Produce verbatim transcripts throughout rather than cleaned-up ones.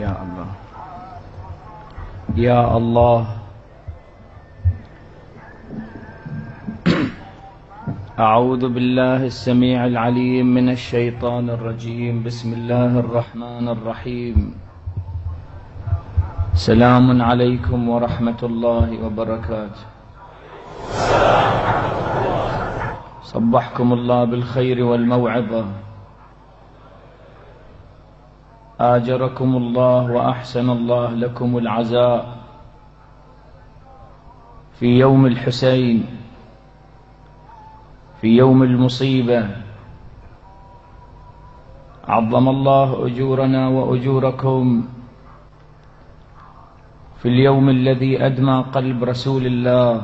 يا الله يا الله. أعوذ بالله السميع العليم من الشيطان الرجيم. بسم الله الرحمن الرحيم. سلام عليكم ورحمة الله وبركاته. صبحكم الله بالخير والموعظة، آجركم الله وأحسن الله لكم العزاء في يوم الحسين، في يوم المصيبة. عظم الله أجورنا وأجوركم في اليوم الذي أدمى قلب رسول الله.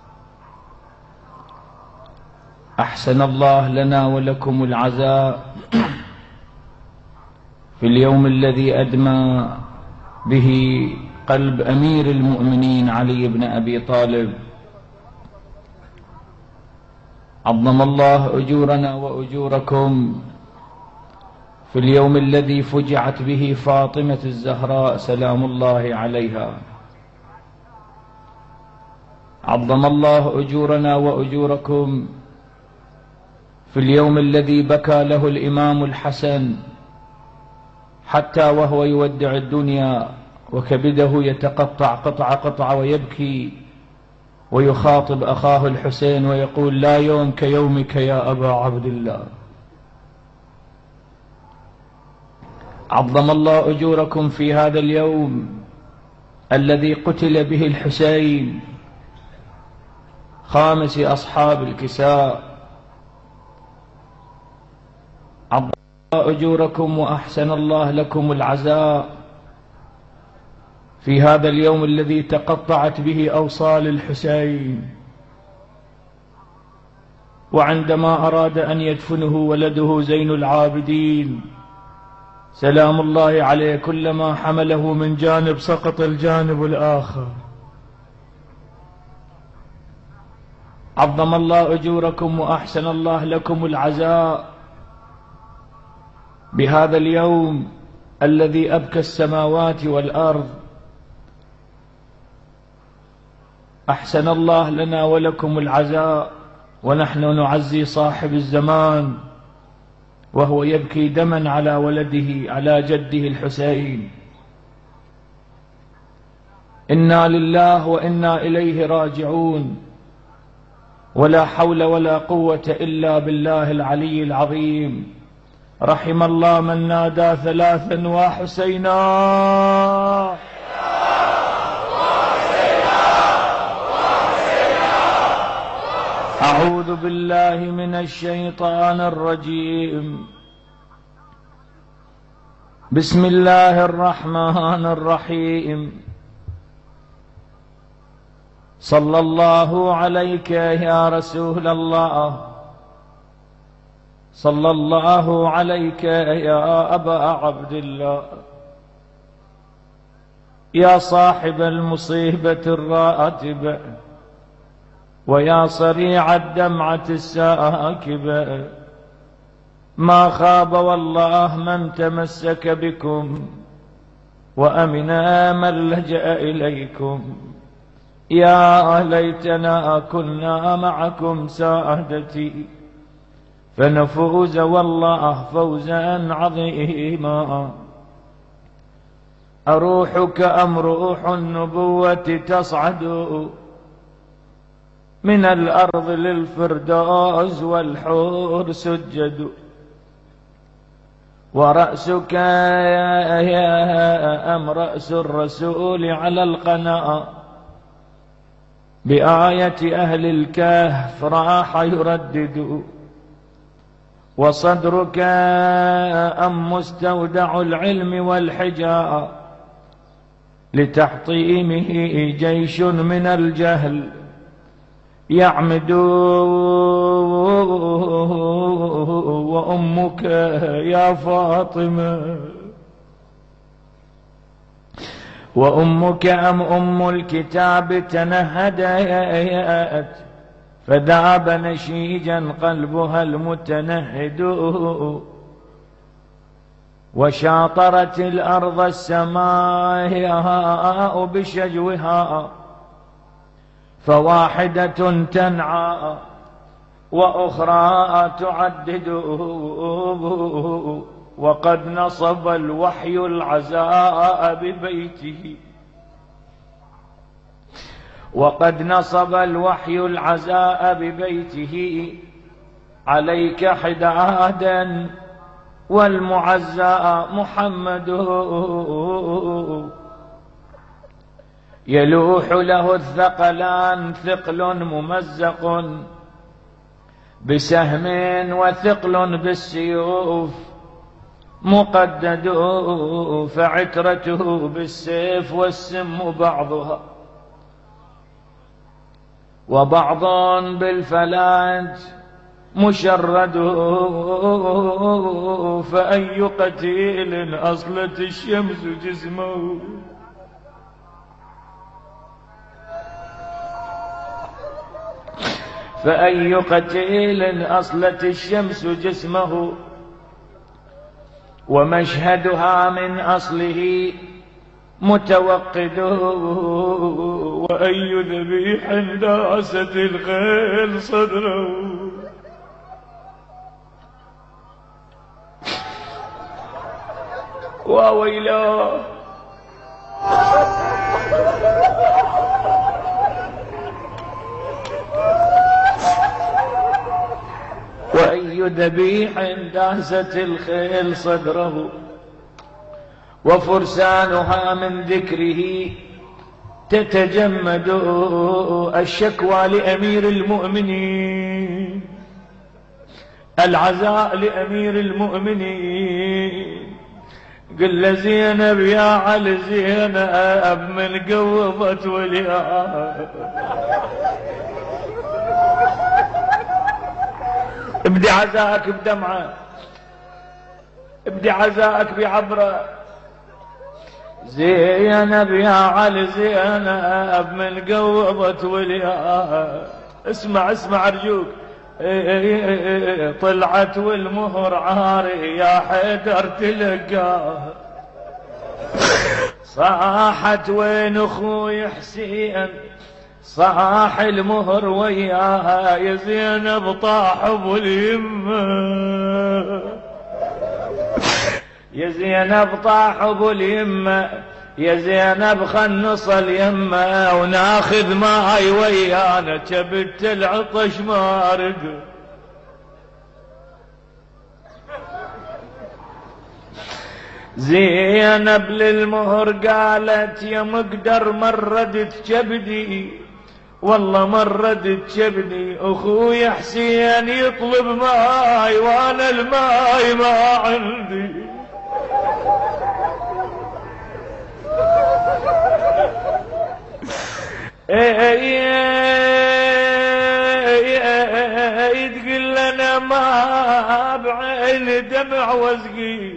أحسن الله لنا ولكم العزاء في اليوم الذي أدمى به قلب أمير المؤمنين علي بن أبي طالب. عظم الله أجورنا وأجوركم في اليوم الذي فجعت به فاطمة الزهراء سلام الله عليها. عظم الله أجورنا وأجوركم في اليوم الذي بكى له الإمام الحسن حتى وهو يودع الدنيا وكبده يتقطع قطعة قطعة ويبكي ويخاطب أخاه الحسين ويقول: لا يوم كيومك يا أبا عبد الله. عظم الله أجوركم في هذا اليوم الذي قتل به الحسين خامس أصحاب الكساء. عظم الله أجوركم وأحسن الله لكم العزاء في هذا اليوم الذي تقطعت به أوصال الحسين، وعندما أراد أن يدفنه ولده زين العابدين سلام الله عليه كلما حمله من جانب سقط الجانب الآخر. عظم الله أجوركم وأحسن الله لكم العزاء بهذا اليوم الذي أبكى السماوات والأرض. أحسن الله لنا ولكم العزاء ونحن نعزي صاحب الزمان وهو يبكي دما على ولده على جده الحسين. إنا لله وإنا إليه راجعون، ولا حول ولا قوة إلا بالله العلي العظيم. رحم الله من نادى ثلاثا وحسينا أعوذ بالله من الشيطان الرجيم. بسم الله الرحمن الرحيم. صلى الله عليك يا رسول الله، صلى الله عليك يا أبا عبد الله، يا صاحب المصيبة الراتبة ويا صريع الدمعة الساكبة. ما خاب والله من تمسك بكم وأمنا من لجأ إليكم. يا ليتنا كنا معكم سادتي فنفوز والله فوزا عظيما. أروحك أم روح النبوة تصعد من الأرض للفردوس والحور سجد. ورأسك يا أم رأس الرسول على القناة بآية أهل الكهف راح يردد. وصدرك أم مستودع العلم والحجاء لتحطيمه جيش من الجهل يعمد. وأمك يا فاطمة وأمك أم أم الكتاب تنهدت فذاب نشيجا قلبها المتنهد. وشاطرت الأرض السماء بشجوها، فواحدة تنعى وأخرى تعدد، وقد نصب الوحي العزاء ببيته وقد نصب الوحي العزاء ببيته عليك حدادا، والمعزى محمد يلوح له الثقلان، ثقل ممزق بسهم وثقل بالسيوف مقدد، فعترته بالسيف والسم بعضها، وبعض بالفلاج مشرد، فأي قتيل أصلت الشمس جسمه، فأي قتيل أصلت الشمس جسمه، ومشهدها من أصله متوقد، وأي ذبيح داست الخيل صدره، وويلاه وأي ذبيح داست الخيل صدره، وفرسانها من ذكره تتجمد، الشكوى لأمير المؤمنين، العزاء لأمير المؤمنين، قل زينب يا علي زينب من قوضت وليها، ابدي عزاءك بدمعة، ابدي عزاءك بعبرة، زينب يا علي زينب من قوضت وليها، اسمع اسمع أرجوك، طلعت والمهر عاري يا حيدر تلقاه، صاحت وين اخوي حسين، صاح المهر وياها، يا زينب طاح ابو اليمه، يا زينب طاح ابو اليمه، يا زينب خنص اليمه، وناخذ ماي ويانا، جبت العطش ما رد، زينب للمهر قالت يا مقدر مردت جبدي، والله مردت جبدي، اخوي حسين يطلب ماي وانا الماي ما عندي، تقول لنا ما بعين دمع وزقي،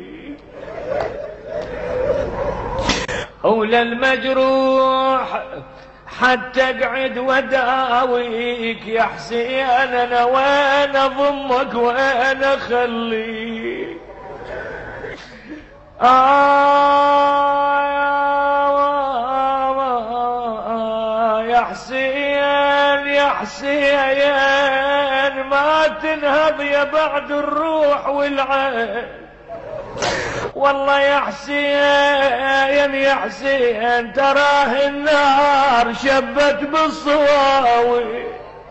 أولى المجروح حتى اقعد وداويك يا حسين، انا وين اضمك وين اخليك، آه يا حسين يا حسين ما تنهض يا بعد الروح والعين، والله يا حسين يا حسين تراه النار شبت بالصواوي،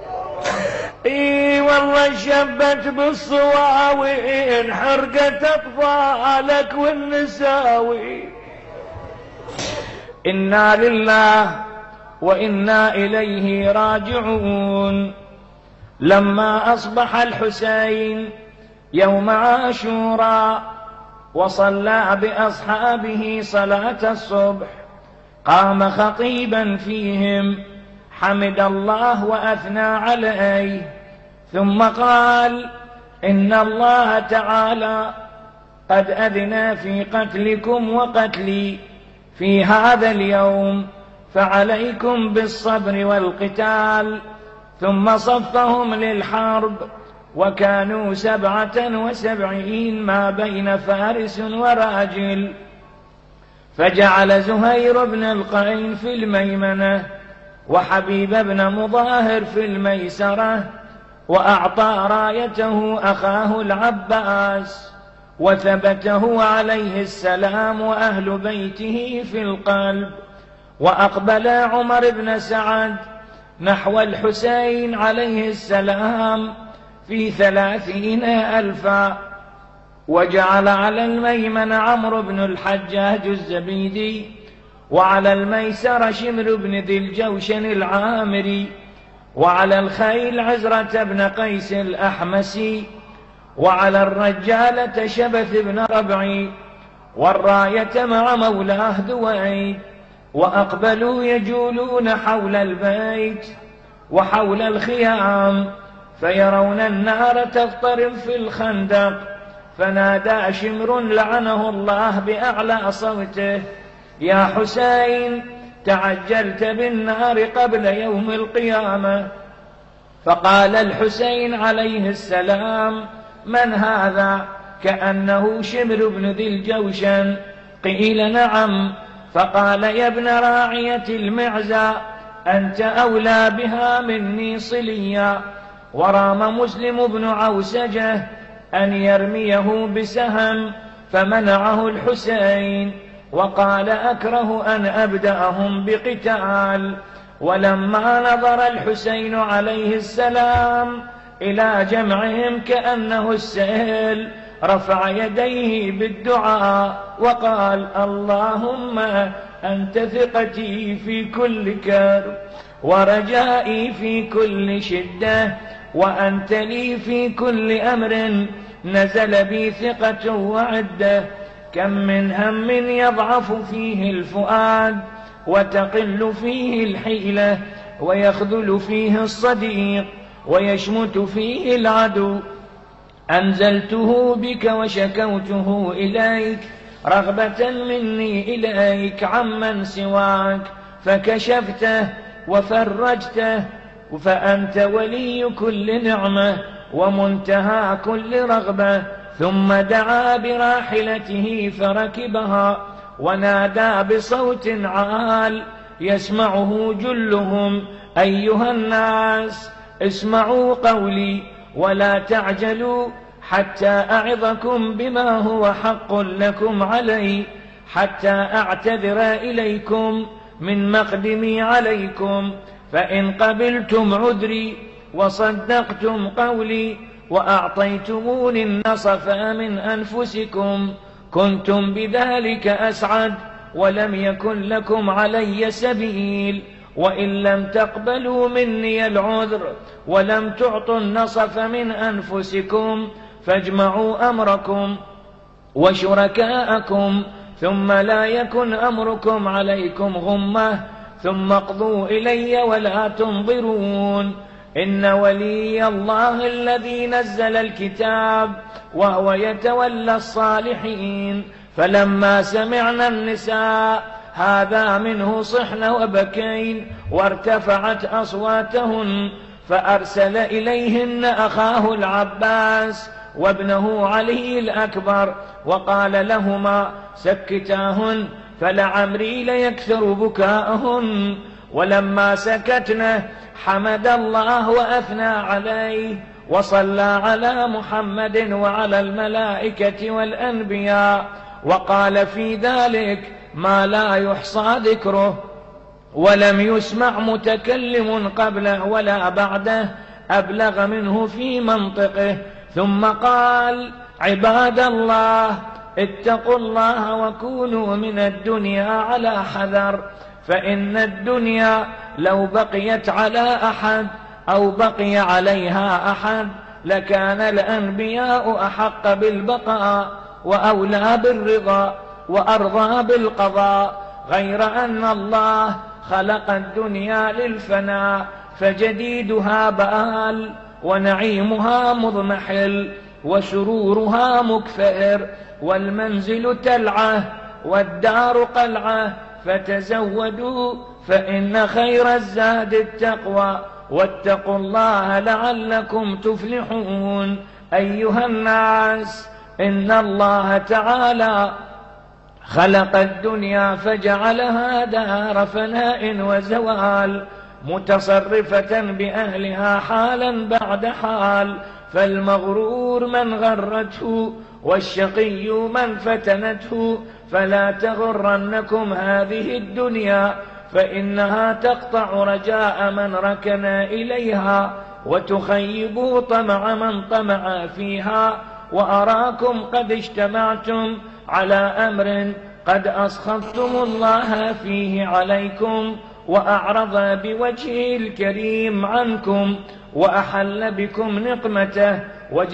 اي والله شبت بالصواوي، انحرقت اطفالك والنساوي، انا لله وانا اليه راجعون. لما اصبح الحسين يوم عاشوراء وصلى بأصحابه صلاة الصبح، قام خطيبا فيهم حمد الله وأثنى عليه، ثم قال إن الله تعالى قد أذن في قتلكم وقتلي في هذا اليوم، فعليكم بالصبر والقتال. ثم صفهم للحرب وكانوا سبعة وسبعين ما بين فارس وراجل. فجعل زهير بن القين في الميمنة، وحبيب بن مظاهر في الميسرة، وأعطى رايته أخاه العباس، وثبته عليه السلام وأهل بيته في القلب. وأقبل عمر بن سعد نحو الحسين عليه السلام في ثلاثين ألفا، وجعل على الميمن عمرو بن الحجاج الزبيدي، وعلى الميسر شمر بن ذي الجوشن العامري، وعلى الخيل عزرة بن قيس الأحمسي، وعلى الرجالة شبث بن ربعي، والراية مع مولاه دويد. وأقبلوا يجولون حول البيت وحول الخيام، فيرون النار تضطرب في الخندق. فنادى شمر لعنه الله بأعلى صوته: يا حسين، تعجلت بالنار قبل يوم القيامة. فقال الحسين عليه السلام: من هذا؟ كأنه شمر بن ذي الجوشن. قيل: نعم. فقال: يا ابن راعية المعزى، أنت أولى بها مني صليا. ورام مسلم بن عوسجة أن يرميه بسهم، فمنعه الحسين، وقال: أكره أن أبدأهم بقتال. ولما نظر الحسين عليه السلام إلى جمعهم كأنه السيل، رفع يديه بالدعاء وقال: اللهم أنت ثقتي في كل كرب، ورجائي في كل شدة، وأنت لي في كل أمر نزل بي ثقة وعدة. كم من هم يضعف فيه الفؤاد، وتقل فيه الحيلة، ويخذل فيه الصديق، ويشمت فيه العدو. أنزلته بك وشكوته إليك رغبة مني إليك عمن سواك، فكشفته وفرجته، فأنت ولي كل نعمة ومنتهى كل رغبة. ثم دعا براحلته فركبها، ونادى بصوت عال يسمعه جلهم: أيها الناس، اسمعوا قولي ولا تعجلوا حتى أعظكم بما هو حق لكم علي، حتى أعتذر إليكم من مقدمي عليكم. فإن قبلتم عذري وصدقتم قولي وأعطيتموني النصف من أنفسكم كنتم بذلك أسعد، ولم يكن لكم علي سبيل. وإن لم تقبلوا مني العذر ولم تعطوا النصف من أنفسكم، فاجمعوا أمركم وشركاءكم، ثم لا يكن أمركم عليكم غمة، ثم اقضوا إلي ولا تنظرون. إن ولي الله الذي نزل الكتاب، وهو يتولى الصالحين. فلما سمعنا النساء هذا منه صحن وبكين، وارتفعت أصواتهن، فأرسل إليهن أخاه العباس وابنه علي الأكبر، وقال لهما: سكتاهن، فلعمري ليكثر بكاءهن. ولما سكتنا حمد الله وأثنى عليه، وصلى على محمد وعلى الملائكة والأنبياء، وقال في ذلك ما لا يحصى ذكره، ولم يسمع متكلم قبله ولا بعده أبلغ منه في منطقه. ثم قال: عباد الله، اتقوا الله وكونوا من الدنيا على حذر، فإن الدنيا لو بقيت على أحد أو بقي عليها أحد لكان الأنبياء أحق بالبقاء وأولى بالرضا وأرضى بالقضاء، غير أن الله خلق الدنيا للفناء، فجديدها بآل، ونعيمها مضمحل، وسرورها مكفئر، والمنزل تلعة، والدار قلعة. فتزودوا، فإن خير الزاد التقوى، واتقوا الله لعلكم تفلحون. أيها الناس، إن الله تعالى خلق الدنيا فجعلها دار فناء وزوال، متصرفة بأهلها حالا بعد حال، فالمغرور من غرته والشقي من فتنته. فلا تغرنكم هذه الدنيا، فإنها تقطع رجاء من ركن إليها، وتخيب طمع من طمع فيها. وأراكم قد اجتمعتم على أمر قد أسخطتم الله فيه عليكم، وأعرض بوجهه الكريم عنكم، وأحل بكم نقمته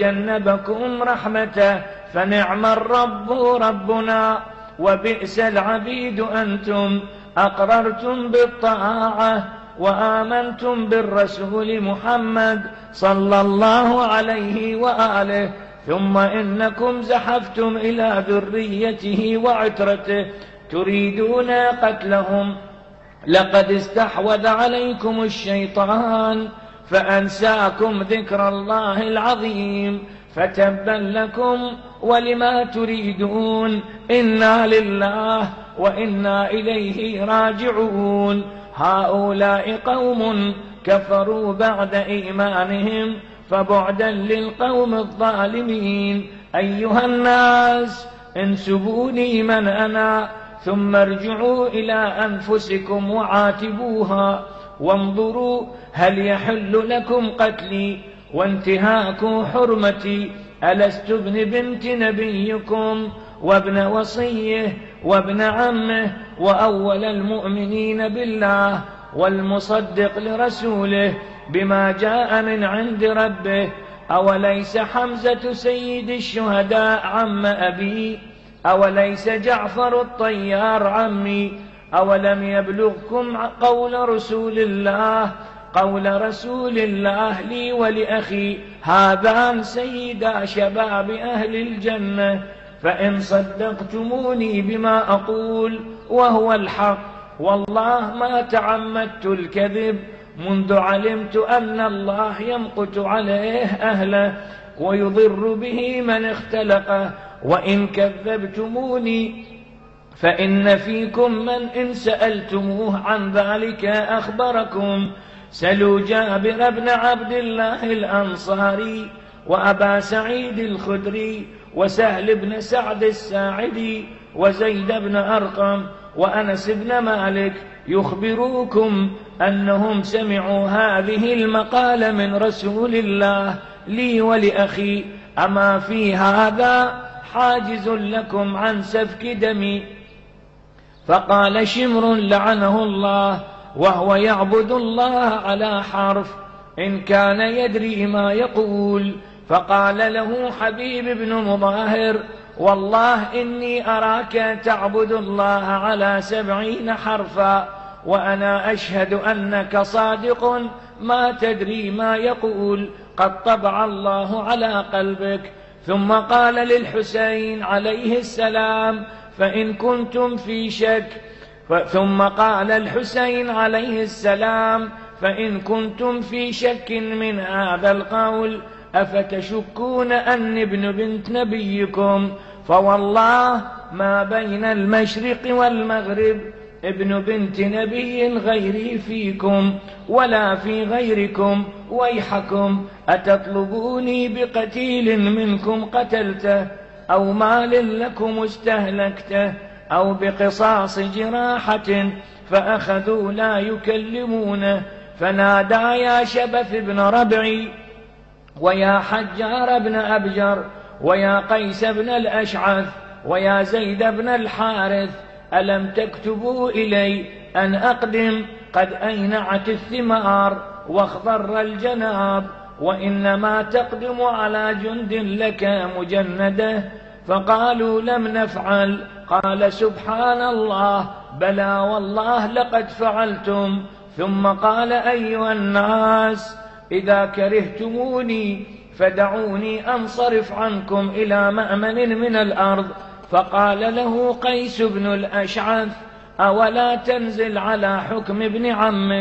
وجنبكم رحمته. فنعم الرب ربنا وبئس العبيد أنتم. أقررتم بالطاعة وآمنتم بالرسول محمد صلى الله عليه وآله، ثم إنكم زحفتم إلى ذريته وعترته تريدون قتلهم. لقد استحوذ عليكم الشيطان فأنساكم ذكر الله العظيم، فتبا لكم ولما تريدون. إنا لله وإنا إليه راجعون. هؤلاء قوم كفروا بعد إيمانهم، فبعدا للقوم الظالمين. أيها الناس، انسبوني من أنا، ثم ارجعوا إلى أنفسكم وعاتبوها، وانظروا هل يحل لكم قتلي وانتهاك حرمتي. ألست ابن بنت نبيكم وابن وصيه وابن عمه وأول المؤمنين بالله والمصدق لرسوله بما جاء من عند ربه؟ أوليس حمزة سيد الشهداء عم أبي؟ أوليس جعفر الطيار عمي؟ أولم يبلغكم قول رسول الله قول رسول الله لي ولأخي هذان سيدا شباب أهل الجنة؟ فإن صدقتموني بما أقول وهو الحق، والله ما تعمدت الكذب منذ علمت أن الله يمقت عليه أهله ويضر به من اختلقه. وإن كذبتموني فإن فيكم من إن سألتموه عن ذلك أخبركم. سلوا جابر بن عبد الله الأنصاري وأبا سعيد الخدري وسهل بن سعد الساعدي وزيد بن أرقم وأنس بن مالك يخبروكم أنهم سمعوا هذه المقالة من رسول الله لي ولأخي. أما في هذا حاجز لكم عن سفك دمي. فقال شمر لعنه الله وهو يعبد الله على حرف إن كان يدري ما يقول، فقال له حبيب بن مظاهر والله إني أراك تعبد الله على سبعين حرفا، وأنا أشهد أنك صادق ما تدري ما يقول، قد طبع الله على قلبك. ثم قال للحسين عليه السلام فإن كنتم في شك ثم قال الحسين عليه السلام فإن كنتم في شك من هذا القول أفتشكون أني ابن بنت نبيكم؟ فوالله ما بين المشرق والمغرب ابن بنت نبي غيري فيكم ولا في غيركم. ويحكم أتطلبوني بقتيل منكم قتلته أو مال لكم استهلكته أو بقصاص جراحة؟ فأخذوا لا يكلمونه. فنادى يا شبث بن ربعي ويا حجار بن أبجر ويا قيس بن الأشعث ويا زيد بن الحارث ألم تكتبوا إلي أن أقدم؟ قد أينعت الثمار واخضر الجناب، وإنما تقدم على جند لك مجندة. فقالوا لم نفعل. قال سبحان الله بلى والله لقد فعلتم. ثم قال أيها الناس إذا كرهتموني فدعوني أنصرف عنكم إلى مأمن من الأرض. فقال له قيس بن الأشعث أولا تنزل على حكم ابن عمك؟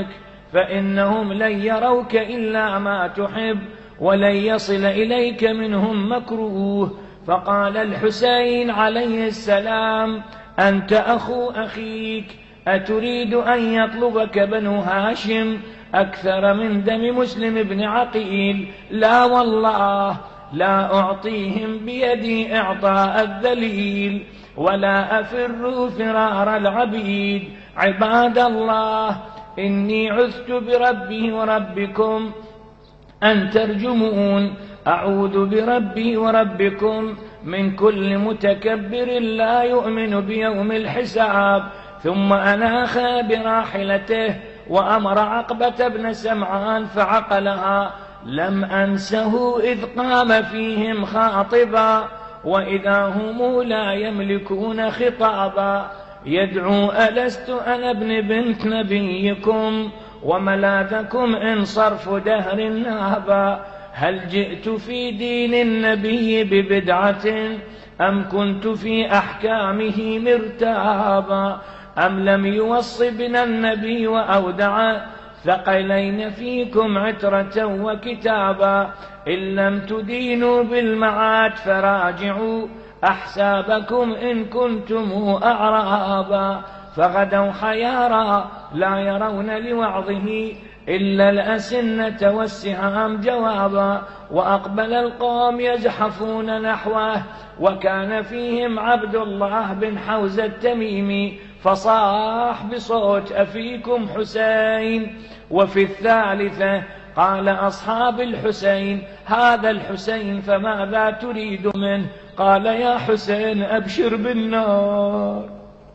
فإنهم لن يروك إلا ما تحب ولن يصل إليك منهم مكروه. فقال الحسين عليه السلام: أنت أخو أخيك، أتريد أن يطلبك بنو هاشم أكثر من دم مسلم بن عقيل؟ لا والله، لا أعطيهم بيدي إعطاء الذليل، ولا أفر فرار العبيد. عباد الله، إني عذت بربي وربكم أن ترجمون، أعوذ بربي وربكم من كل متكبر لا يؤمن بيوم الحساب. ثم أناخ براحلته وأمر عقبة بن سمعان فعقلها. لم أنسه إذ قام فيهم خاطبا، وإذا هم لا يملكون خطابا، يدعو: ألست أنا ابن بنت نبيكم وملاذكم إن صرف دهر نابا؟ هل جئت في دين النبي ببدعة أم كنت في أحكامه مرتابا؟ أم لم يوص بنا النبي وأودع ثقلين فيكم عترة وكتابا؟ إن لم تدينوا بالمعاد فراجعوا أحسابكم إن كنتم أعرابا. فغدوا حيارى لا يرون لوعظه إلا الأسنة والسهام جوابا. وأقبل القوم يزحفون نحوه، وكان فيهم عبد الله بن حوزة التميمي، فصاح بصوت: أفيكم حسين؟ وفي الثالثة قال أصحاب الحسين: هذا الحسين فماذا تريد منه؟ قال: يا حسين أبشر بالنار.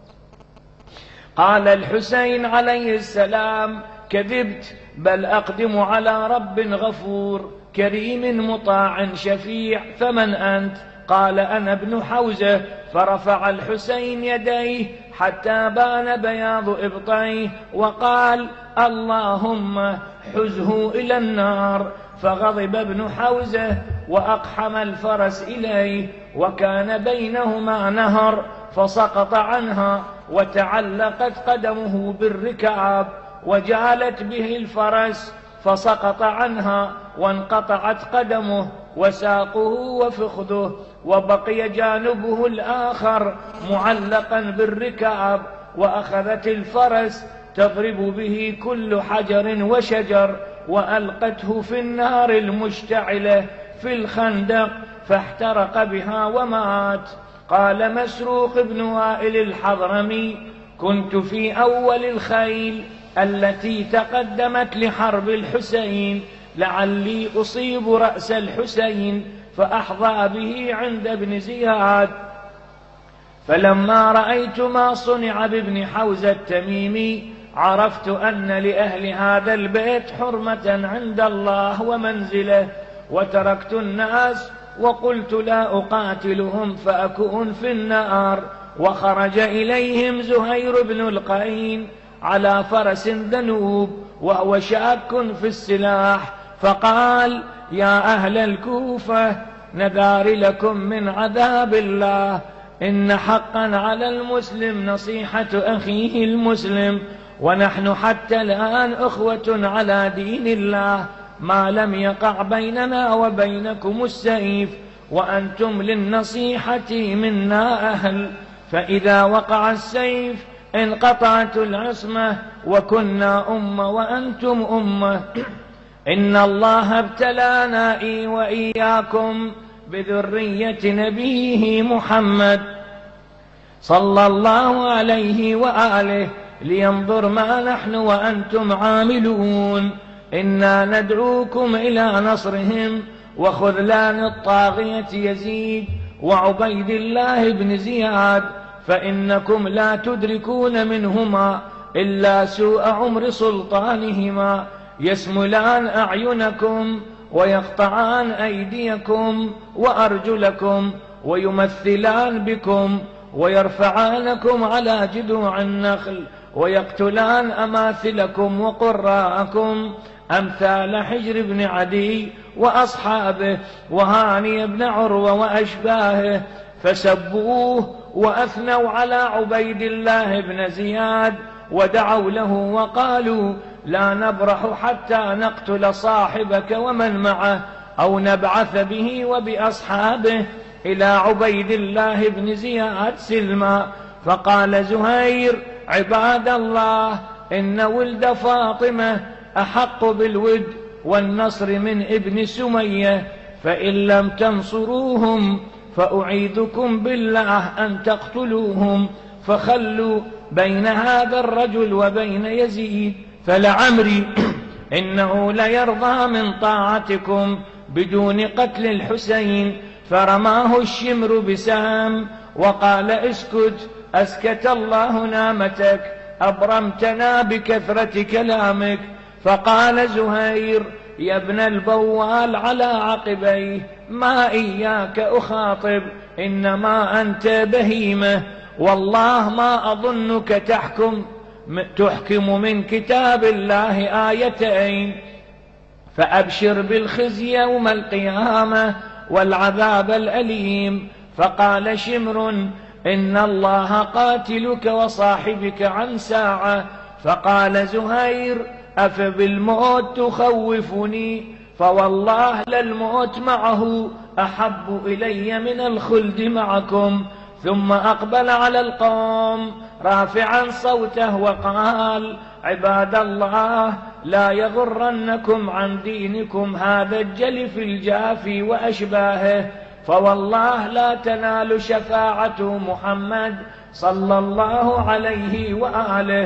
قال الحسين عليه السلام: كذبت، بل أقدم على رب غفور كريم مطاع شفيع. فمن أنت؟ قال: أنا ابن حوزة. فرفع الحسين يديه حتى بان بياض إبطيه وقال: اللهم حزه إلى النار. فغضب ابن حوزة وأقحم الفرس إليه، وكان بينهما نهر، فسقط عنها وتعلقت قدمه بالركاب، وجالت به الفرس فسقط عنها وانقطعت قدمه وساقه وفخذه، وبقي جانبه الآخر معلقا بالركاب. وأخذت الفرس تضرب به كل حجر وشجر، وألقته في النار المشتعلة في الخندق فاحترق بها ومات. قال مسروق بن وائل الحضرمي: كنت في أول الخيل التي تقدمت لحرب الحسين، لعلي أصيب رأس الحسين فأحظى به عند ابن زياد. فلما رأيت ما صنع بابن حوزة التميمي عرفت أن لأهل هذا البيت حرمة عند الله ومنزله، وتركت الناس وقلت لا أقاتلهم فأكون في النار. وخرج إليهم زهير بن القين على فرس ذنوب وهو شاك في السلاح، فقال: يا أهل الكوفة، نذار لكم من عذاب الله، إن حقا على المسلم نصيحة أخيه المسلم، ونحن حتى الآن أخوة على دين الله، ما لم يقع بيننا وبينكم السيف، وأنتم للنصيحة منا أهل، فإذا وقع السيف انقطعت العصمة، وكنا أمة وأنتم أمة. إن الله ابتلانا إي وإياكم بذرية نبيه محمد صلى الله عليه وآله لينظر ما نحن وأنتم عاملون. إنا ندعوكم إلى نصرهم وخذلان الطاغية يزيد وعبيد الله بن زياد، فإنكم لا تدركون منهما إلا سوء عمر سلطانهما، يسملان أعينكم ويقطعان أيديكم وأرجلكم، ويمثلان بكم ويرفعانكم على جذوع النخل، ويقتلان أماثلكم وقراءكم أمثال حجر بن عدي وأصحابه وهاني بن عروة وأشباهه. فسبوه وأثنوا على عبيد الله بن زياد ودعوا له وقالوا: لا نبرح حتى نقتل صاحبك ومن معه أو نبعث به وبأصحابه إلى عبيد الله بن زياد سلما. فقال زهير: عباد الله، إن ولد فاطمة أحق بالود والنصر من ابن سمية، فإن لم تنصروهم فأعيذكم بالله أن تقتلوهم، فخلوا بين هذا الرجل وبين يزيد، فلعمري إنه ليرضى من طاعتكم بدون قتل الحسين. فرماه الشمر بسهم وقال: اسكت، أسكت الله نامتك، أبرمتنا بكثرة كلامك. فقال زهير: يا ابن البوال على عقبيه، ما إياك أخاطب، إنما أنت بهيمة، والله ما أظنك تحكم تحكم من كتاب الله آيتين، فأبشر بالخزي يوم القيامة والعذاب الأليم. فقال شمر: إن الله قاتلك وصاحبك عن ساعة. فقال زهير: أفبالموت تخوفني؟ فوالله للموت معه أحب إلي من الخلد معكم. ثم أقبل على القوم رافعا صوته وقال: عباد الله، لا يغرنكم عن دينكم هذا الجلف الجافي وأشباهه، فوالله لا تنال شفاعة محمد صلى الله عليه وآله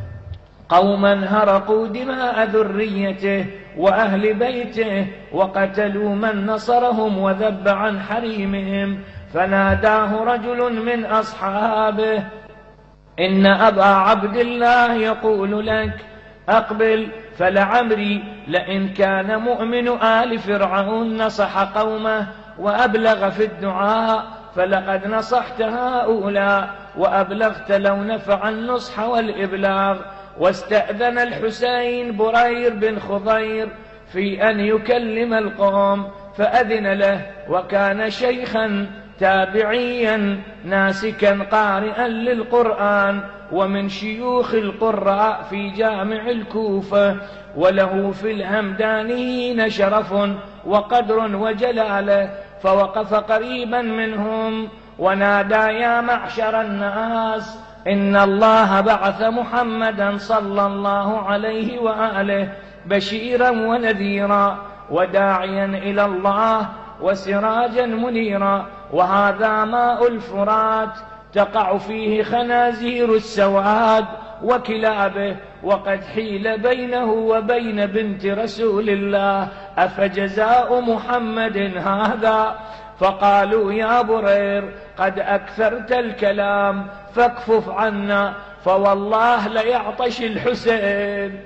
قوما هرقوا دماء ذريته وأهل بيته وقتلوا من نصرهم وذب عن حريمهم. فناداه رجل من أصحابه: إن أبا عبد الله يقول لك أقبل، فلعمري لئن كان مؤمن آل فرعون نصح قومه وأبلغ في الدعاء، فلقد نصحت هؤلاء وأبلغت لو نفع النصح والإبلاغ. واستأذن الحسين برير بن خضير في أن يكلم القوم، فأذن له، وكان شيخا تابعيا ناسكا قارئا للقرآن، ومن شيوخ القراء في جامع الكوفة، وله في الهمدانيين شرف وقدر وجلاله. فوقف قريبا منهم ونادى: يا معشر الناس، إن الله بعث محمدا صلى الله عليه وآله بشيرا ونذيرا وداعيا إلى الله وسراجا منيرا، وهذا ماء الفرات تقع فيه خنازير السواد وكلابه، وقد حيل بينه وبين بنت رسول الله، أفجزاء محمد هذا؟ فقالوا: يا برير، قد أكثرت الكلام، فاكفف عنا، فوالله ليعطش الحسين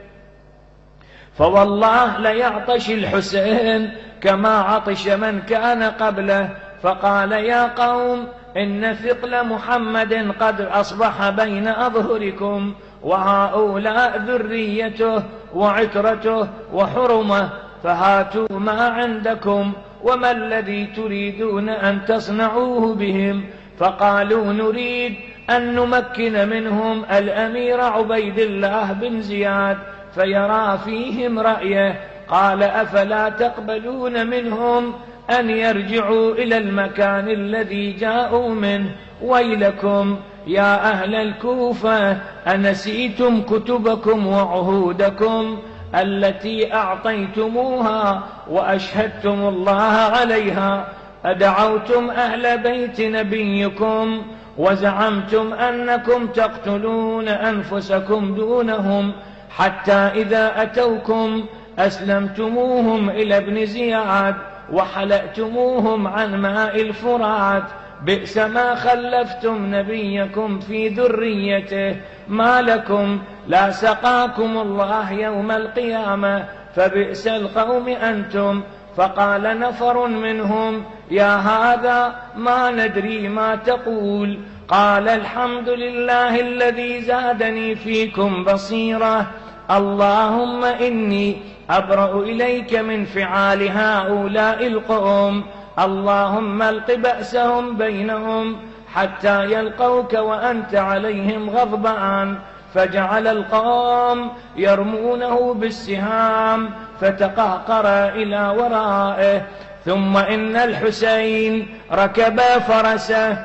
فوالله ليعطش الحسين كما عطش من كان قبله. فقال: يا قوم، إن ثقل محمد قد أصبح بين أظهركم، وهؤلاء ذريته وعترته وحرمه، فهاتوا ما عندكم، وما الذي تريدون أن تصنعوه بهم؟ فقالوا: نريد أن نمكن منهم الأمير عبيد الله بن زياد فيرى فيهم رأيه. قال: أفلا تقبلون منهم أن يرجعوا إلى المكان الذي جاءوا منه؟ ويلكم يا أهل الكوفة، أنسيتم كتبكم وعهودكم التي أعطيتموها وأشهدتم الله عليها؟ أدعوتم أهل بيت نبيكم وزعمتم أنكم تقتلون أنفسكم دونهم، حتى إذا أتوكم أسلمتموهم إلى ابن زياد وحلأتموهم عن ماء الفرات. بئس ما خلفتم نبيكم في ذريته، ما لكم لا سقاكم الله يوم القيامة، فبئس القوم أنتم. فقال نفر منهم: يا هذا، ما ندري ما تقول. قال: الحمد لله الذي زادني فيكم بصيرة، اللهم إني أبرأ إليك من فعال هؤلاء القوم، اللهم الق بأسهم بينهم حتى يلقوك وأنت عليهم غضبان. فجعل القوم يرمونه بالسهام فتقهقر إلى ورائه. ثم إن الحسين ركب فرسه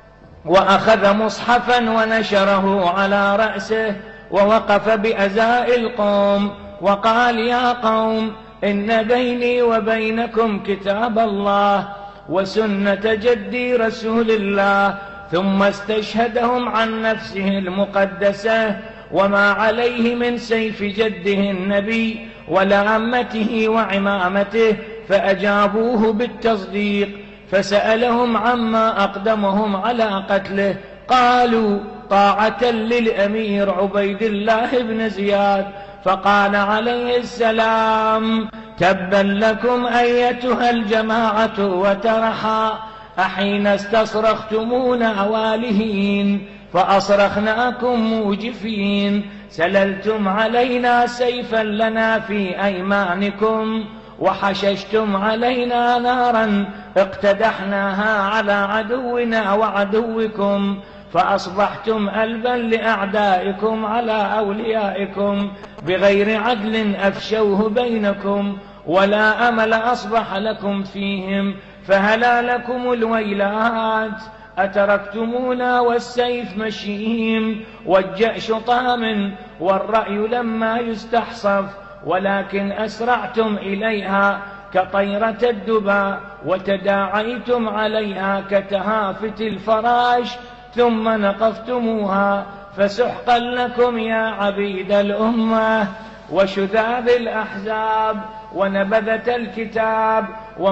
وأخذ مصحفا ونشره على رأسه ووقف بأزاء القوم وقال: يا قوم، إن بيني وبينكم كتاب الله وسنة جدي رسول الله. ثم استشهدهم عن نفسه المقدسة وما عليه من سيف جده النبي ولا عمته وعمامته، فأجابوه بالتصديق. فسألهم عما أقدمهم على قتله، قالوا: طاعة للأمير عبيد الله بن زياد. فقال عليه السلام: تبا لكم أيتها الجماعة وترحا، أحين استصرختمونا والهين فأصرخناكم موجفين، سللتم علينا سيفا لنا في أيمانكم وحششتم علينا نارا اقتدحناها على عدونا وعدوكم، فأصبحتم ألبا لأعدائكم على أوليائكم، بغير عدل أفشوه بينكم ولا أمل أصبح لكم فيهم، فهلا لكم الويلات، أتركتمونا والسيف مشيم والجأش طام والرأي لما يستحصف، ولكن أسرعتم إليها كطيرة الدباء وتداعيتم عليها كتهافت الفراش ثم نقفتموها، فسحقا لكم يا عبيد الأمة وشذاذ الأحزاب ونبذة الكتاب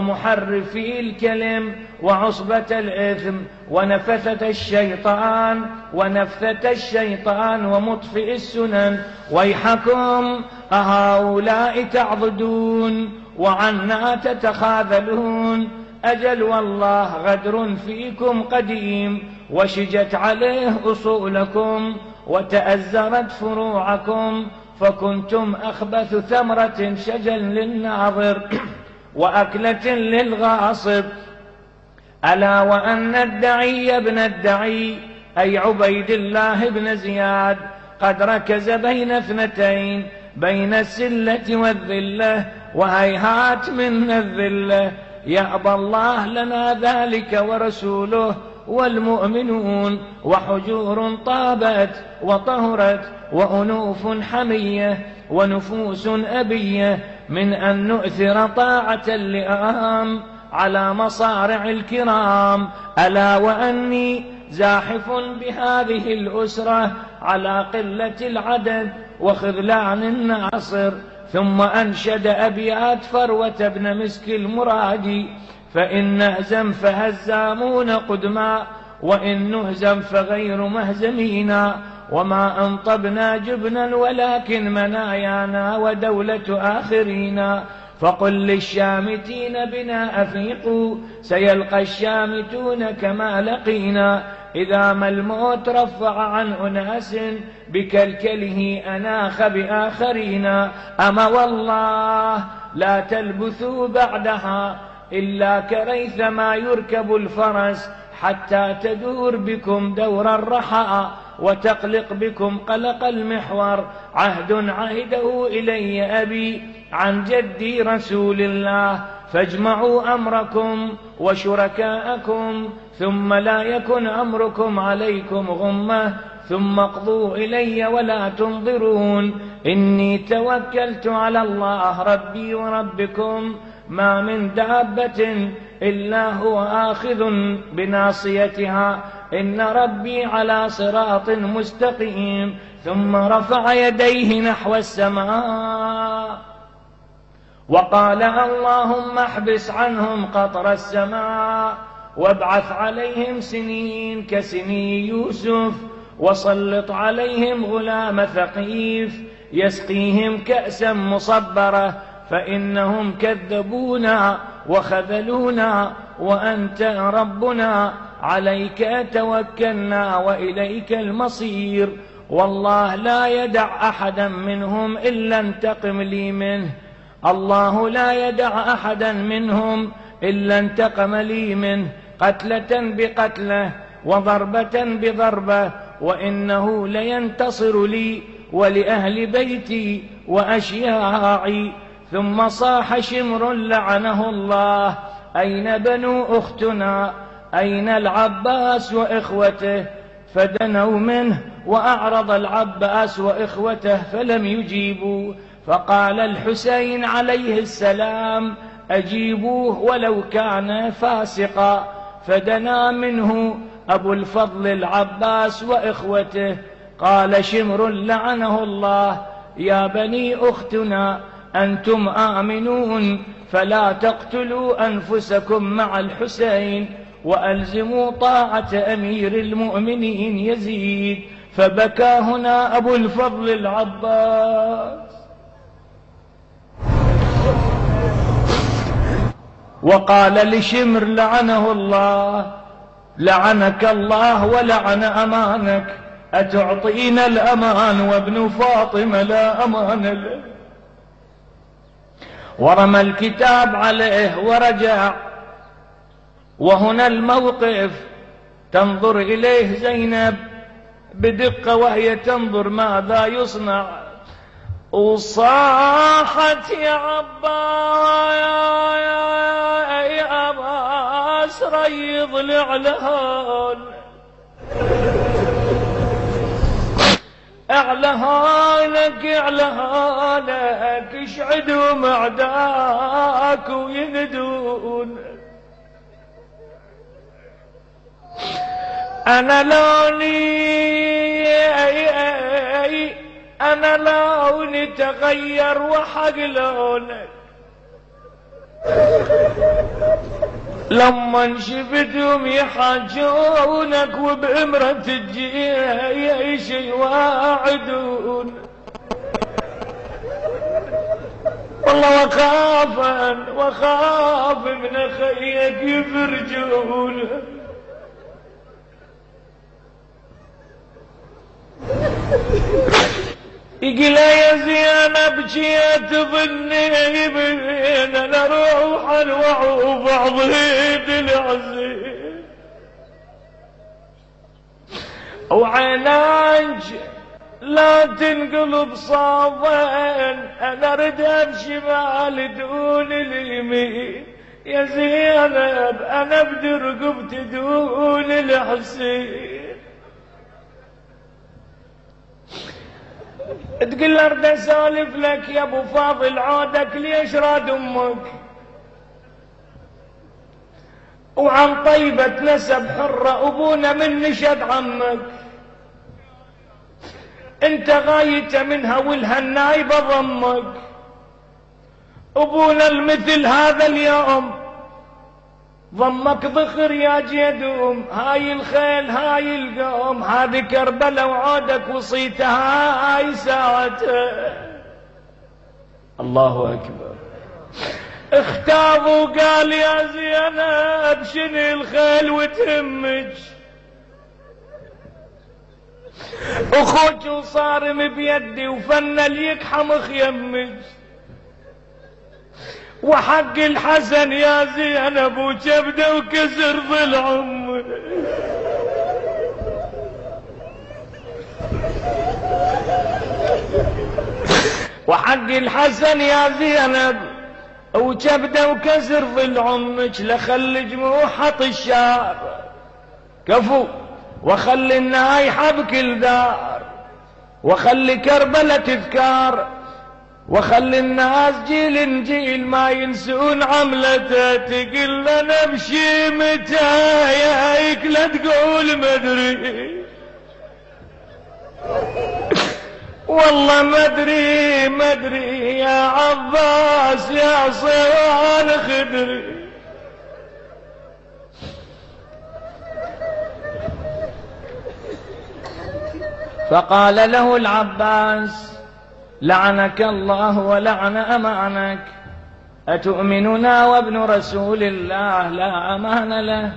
ومحرفي الكلم وعصبة الإثم ونفثة الشيطان ونفثة الشيطان ومطفئ السنن، ويحكم أهؤلاء تعضدون وعنا تتخاذلون؟ أجل والله غدر فيكم قديم، وشجت عليه أصولكم وتأزرت فروعكم، فكنتم أخبث ثمرة شجا للناظر وأكلة للغاصب. ألا وأن الدعي ابن الدعي أي عبيد الله بن زياد قد ركز بين اثنتين، بين السلة والذلة، وهيهات من الذلة، يأبى الله لنا ذلك ورسوله والمؤمنون، وحجور طابت وطهرت وأنوف حمية ونفوس أبية من أن نؤثر طاعة اللئام على مصارع الكرام. ألا وأني زاحف بهذه الأسرة على قلة العدد وخذلان الناصر. ثم أنشد أبيات فروة بن مسك المرادي: فإن نهزم فهزامون قدما، وإن نهزم فغير مهزمينا، وما أنطبنا جبنا ولكن منايانا ودولة آخرين. فقل للشامتين بنا أفيقوا، سيلقى الشامتون كما لقينا، إذا ما الموت رفع عن أناس بكلكله أناخ بآخرين. أما والله لا تلبثوا بعدها إلا كريثما يركب الفرس، حتى تدور بكم دور الرحى وتقلق بكم قلق المحور. عهد عهده إلي أبي عن جدي رسول الله، فاجمعوا أمركم وشركاءكم، ثم لا يكن أمركم عليكم غمة، ثم اقضوا إلي ولا تنظرون. إني توكلت على الله ربي وربكم، ما من دابة إلا هو آخذ بناصيتها، إن ربي على صراط مستقيم. ثم رفع يديه نحو السماء وقال: اللهم احبس عنهم قطر السماء، وابعث عليهم سنين كسني يوسف، وسلط عليهم غلام ثقيف يسقيهم كأسا مصبرة، فإنهم كذبونا وخذلونا، وأنت ربنا عليك توكلنا وإليك المصير. والله لا يدع أحدا منهم إلا انتقم لي منه، الله لا يدع أحدا منهم إلا انتقم لي منه، قتلة بقتله وضربة بضربة وإنه لينتصر لي ولأهل بيتي وأشياعي. ثم صاح شمر لعنه الله: أين بنو أختنا؟ أين العباس وإخوته؟ فدنوا منه وأعرض العباس وإخوته فلم يجيبوا. فقال الحسين عليه السلام: أجيبوه ولو كان فاسقا. فدنا منه أبو الفضل العباس وإخوته. قال شمر لعنه الله: يا بني أختنا، أنتم آمنون، فلا تقتلوا أنفسكم مع الحسين، وألزموا طاعة أمير المؤمنين يزيد. فبكى هنا أبو الفضل العباس وقال لشمر لعنه الله: لعنك الله ولعن أمانك، أتعطينا الأمان وابن فاطمة لا أمان له. ورمى الكتاب عليه ورجع. وهنا الموقف تنظر إليه زينب بدقة وهي تنظر ماذا يصنع. وصاحت: يا عباس يا عباس ريض الإعلان، اعلهانك اعلهانك، اشعدوا معداك ويندون. انا لوني انا لوني تغير وحق لونك، لما شفتهم يحاجونك وبإمرة الجيش يواعدون. والله وخافا وخاف من أخيك يفرجون. يقول يا زينب جيت ظني بين انا روحا وعوف عضيد العزيز، وعيناج لا تنقلب صابين، انا ردها بشمال دون اليمين. يا زينب انا بدي رقبتي دون الحسين. تقول له ارد اسولف لك يا ابو فاضل، عودك ليش راد امك؟ وعن طيبة نسب حرة، ابونا من نشد عمك، انت غايته منها ولها النايبة ضمك. ابونا المثل هذا اليوم ضمك ضخر يا جدوم، هاي الخيل هاي القوم، هذه كربلاء وعودك وصيتها هاي ساعتها. الله أكبر. اختاب وقال يا زينب شني الخيل وتهمج، اخوك وصارم بيدي وفن اليكحم خيمج، وحق الحسن يا زينب وجبده وكسر ضلعهم. وحق الحسن يا زينب وجبده وكسر ضلعمك، لخل جموحة الشعر كفو، وخلي النايحة بكل دار، وخلي كربلة تذكار، وخلي الناس جيل جيل ما ينسون عملته. تقول لنا بشي متى ياك لا تقول مدري، والله مدري مدري يا عباس يا صوان خدري. فقال له العباس: لعنك الله ولعن أمانك، أتؤمننا وابن رسول الله لا أمان له،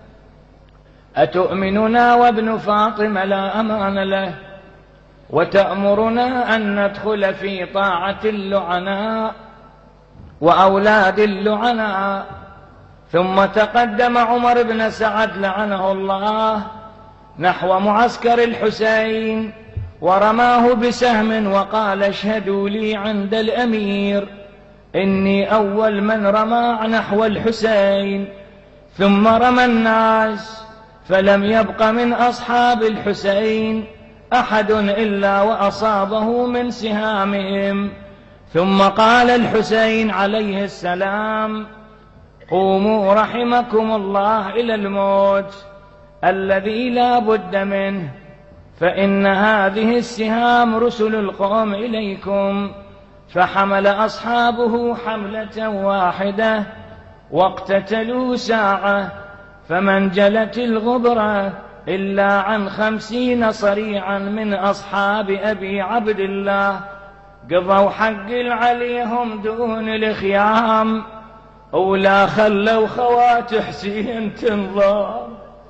أتؤمننا وابن فاطمة لا أمان له، وتأمرنا أن ندخل في طاعة اللعناء وأولاد اللعناء. ثم تقدم عمر بن سعد لعنه الله نحو معسكر الحسين ورماه بسهم وقال اشهدوا لي عند الأمير إني أول من رمى نحو الحسين. ثم رمى الناس فلم يبق من أصحاب الحسين أحد إلا وأصابه من سهامهم. ثم قال الحسين عليه السلام قوموا رحمكم الله إلى الموت الذي لا بد منه، فإن هذه السهام رسل القوم إليكم. فحمل أصحابه حملة واحدة واقتتلوا ساعة، فما انجلت الغبرة إلا عن خمسين صريعا من أصحاب أبي عبد الله قضوا حق عليهم دون الخيام، أولا خلوا خوات حسين تنظام.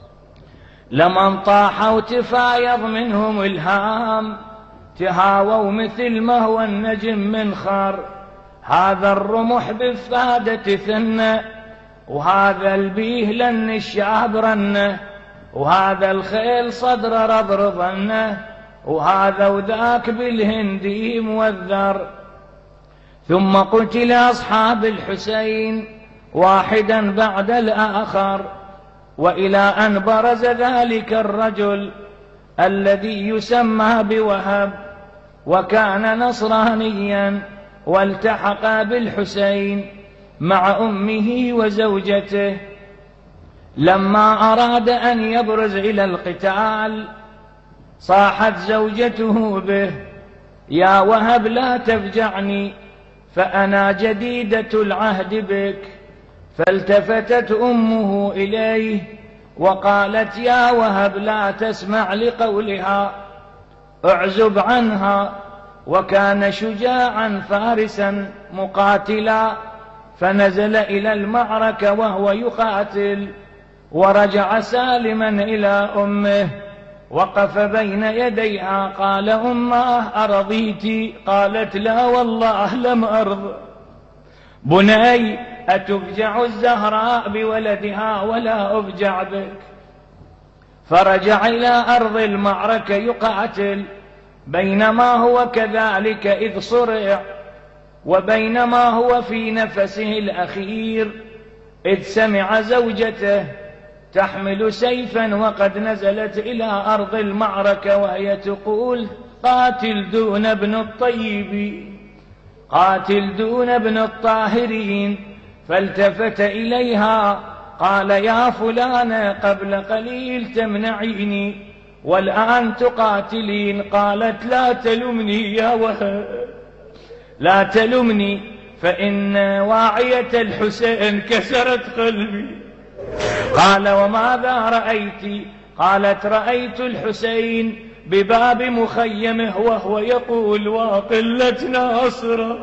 لمن طاحوا تفايض منهم الهام، تهاووا مثل ما هو النجم من خر. هذا الرمح بفادة ثنة، وهذا البيه لن الشعب رنه، وهذا الخيل صدر رضرضنه، وهذا وذاك بالهندي موذر. ثم قتل أصحاب الحسين واحدا بعد الآخر، وإلى أن برز ذلك الرجل الذي يسمى بوهب، وكان نصرانيا، والتحق بالحسين مع أمه وزوجته. لما أراد أن يبرز إلى القتال صاحت زوجته به يا وهب لا تفجعني فأنا جديدة العهد بك. فالتفتت أمه إليه وقالت يا وهب لا تسمع لقولها، اعزب عنها. وكان شجاعا فارسا مقاتلا، فنزل إلى المعركة وهو يقاتل، ورجع سالما إلى أمه، وقف بين يديها قال أماه أرضيت؟ قالت لا والله لم أرض. بني أتفجع الزهراء بولدها ولا أفجع بك؟ فرجع إلى أرض المعركة يقاتل، بينما هو كذلك إذ صرع، وبينما هو في نفسه الأخير إذ سمع زوجته تحمل سيفا وقد نزلت إلى أرض المعركة وهي تقول قاتل دون ابن الطيبين، قاتل دون ابن الطاهرين. فالتفت إليها قال يا فلانة قبل قليل تمنعيني والآن تقاتلين. قالت لا تلمني يا وهب، لا تلمني، فإن واعية الحسين كسرت قلبي. قال وماذا رأيت؟ قالت رأيت الحسين بباب مخيمه وهو يقول وقلة ناصرة.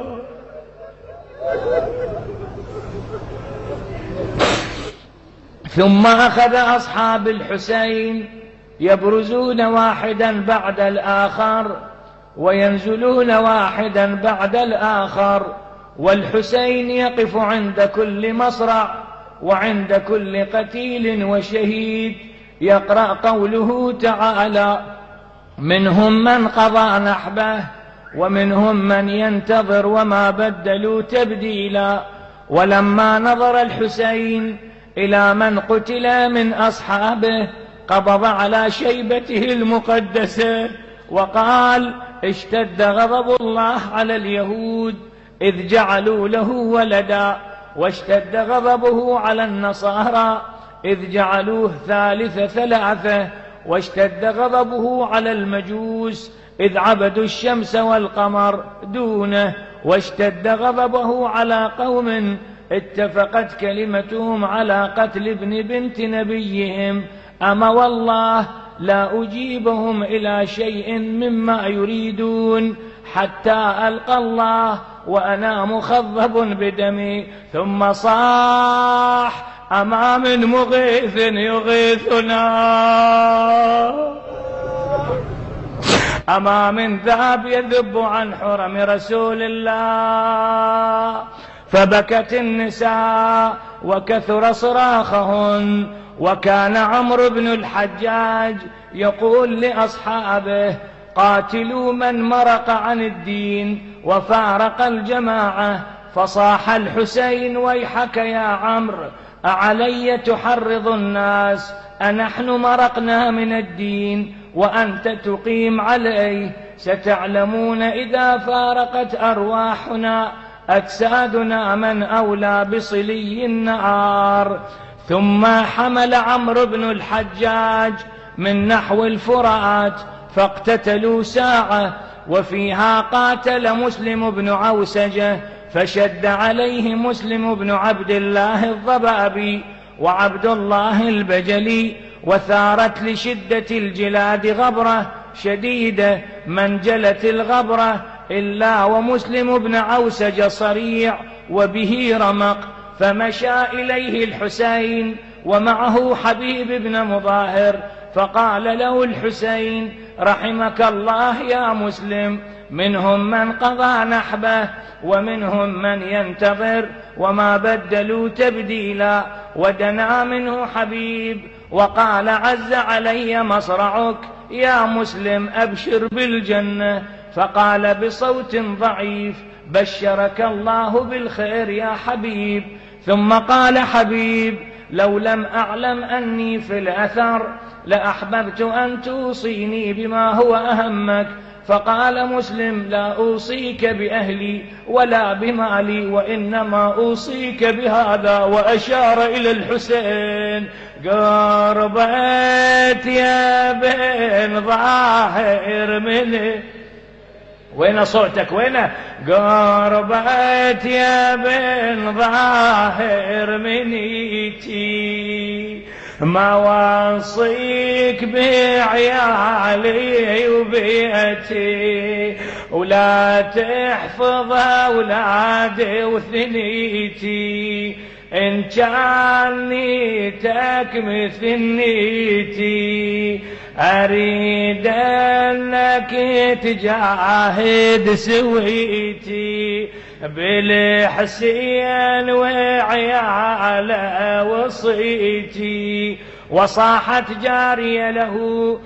ثم أخذ أصحاب الحسين يبرزون واحدا بعد الآخر وينزلون واحدا بعد الآخر، والحسين يقف عند كل مصرع وعند كل قتيل وشهيد يقرأ قوله تعالى منهم من قضى نحبه ومنهم من ينتظر وما بدلوا تبديلا. ولما نظر الحسين إلى من قتل من أصحابه قبض على شيبته المقدسة وقال اشتد غضب الله على اليهود إذ جعلوا له ولدا، واشتد غضبه على النصارى إذ جعلوه ثالث ثلاثة، واشتد غضبه على المجوس إذ عبدوا الشمس والقمر دونه، واشتد غضبه على قوم اتفقت كلمتهم على قتل ابن بنت نبيهم. أما والله لا أجيبهم إلى شيء مما يريدون حتى ألقى الله وأنا مخضب بدمي. ثم صاح أما من مغيث يغيثنا، أما من ذهب يذب عن حرم رسول الله. فبكت النساء وكثر صراخهن، وكان عمرو بن الحجاج يقول لأصحابه: قاتلوا من مرق عن الدين وفارق الجماعة. فصاح الحسين: ويحك يا عمرو، أعلي تحرض الناس؟ أنحن مرقنا من الدين وأنت تقيم عليه؟ ستعلمون إذا فارقت أرواحنا أجسادنا من أولى بصلي النار. ثم حمل عمرو بن الحجاج من نحو الفرات فاقتتلوا ساعة، وفيها قاتل مسلم بن عوسجة، فشد عليه مسلم بن عبد الله الضبابي وعبد الله البجلي، وثارت لشدة الجلاد غبرة شديدة، من جلت الغبرة إلا ومسلم بن عوسجة صريع وبه رمق. فمشى إليه الحسين ومعه حبيب بن مظاهر، فقال له الحسين: رحمك الله يا مسلم، منهم من قضى نحبه ومنهم من ينتظر وما بدلوا تبديلا. ودنا منه حبيب وقال: عز علي مصرعك يا مسلم، أبشر بالجنة. فقال بصوت ضعيف: بشرك الله بالخير يا حبيب. ثم قال حبيب: لو لم أعلم أني في الأثر لأحببت أن توصيني بما هو أهمك. فقال مسلم: لا أوصيك بأهلي ولا بمالي، وإنما أوصيك بهذا، وأشار إلى الحسين: قربت يا بن ظاهر مني. وين صوتك؟ وين؟ قربت يا بن ظاهر منيتي، ما وصيك بعيالي وبيتي، ولا تحفظ أولادي وثنيتي، إن كان نيتك مثل نيتي، أريد أنك تجاهد سويتي، بالحسين وعياله وصيتي. وصاحت جارية له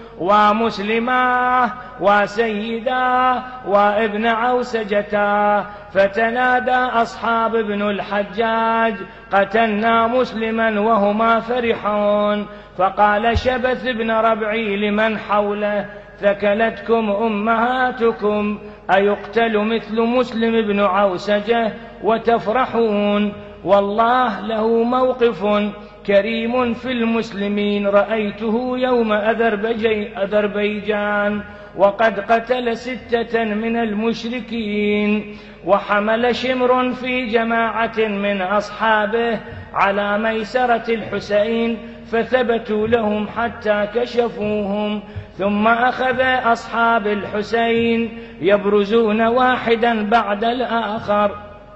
ومسلماه وسيداه وابن عوسجتاه، فتنادى أصحاب ابن الحجاج: قتلنا مسلما وهما فرحون. فقال شبث بن ربعي لمن حوله: ثكلتكم أمهاتكم، أيقتل مثل مسلم بن عوسجة وتفرحون؟ والله له موقف كريم في المسلمين، رأيته يوم أذربيجان وقد قتل ستة من المشركين. وحمل شمر في جماعة من أصحابه على ميسرة الحسين فثبتوا لهم حتى كشفوهم. ثم أخذ أصحاب الحسين يبرزون واحدا بعد الآخر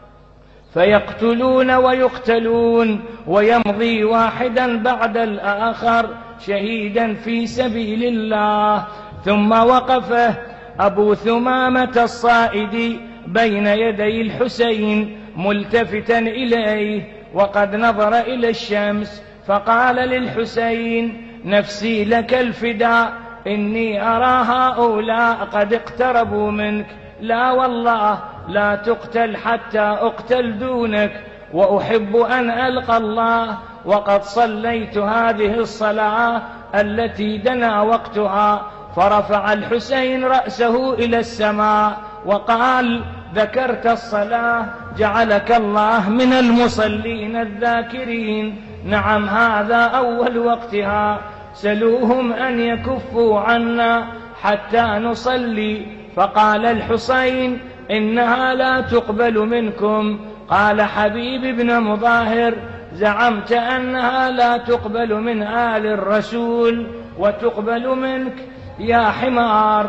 فيقتلون ويقتلون، ويمضي واحدا بعد الآخر شهيدا في سبيل الله. ثم وقف أبو ثمامة الصائدي بين يدي الحسين ملتفتا إليه وقد نظر إلى الشمس، فقال للحسين: نفسي لك الفداء، إني أرى هؤلاء قد اقتربوا منك، لا والله لا تقتل حتى أقتل دونك، وأحب أن ألقى الله وقد صليت هذه الصلاة التي دنا وقتها. فرفع الحسين رأسه إلى السماء وقال: ذكرت الصلاة، جعلك الله من المصلين الذاكرين. نعم، هذا أول وقتها، سلوهم أن يكفوا عنا حتى نصلي. فقال الحسين: إنها لا تقبل منكم. قال حبيب بن مظاهر: زعمت أنها لا تقبل من آل الرسول وتقبل منك يا حمار.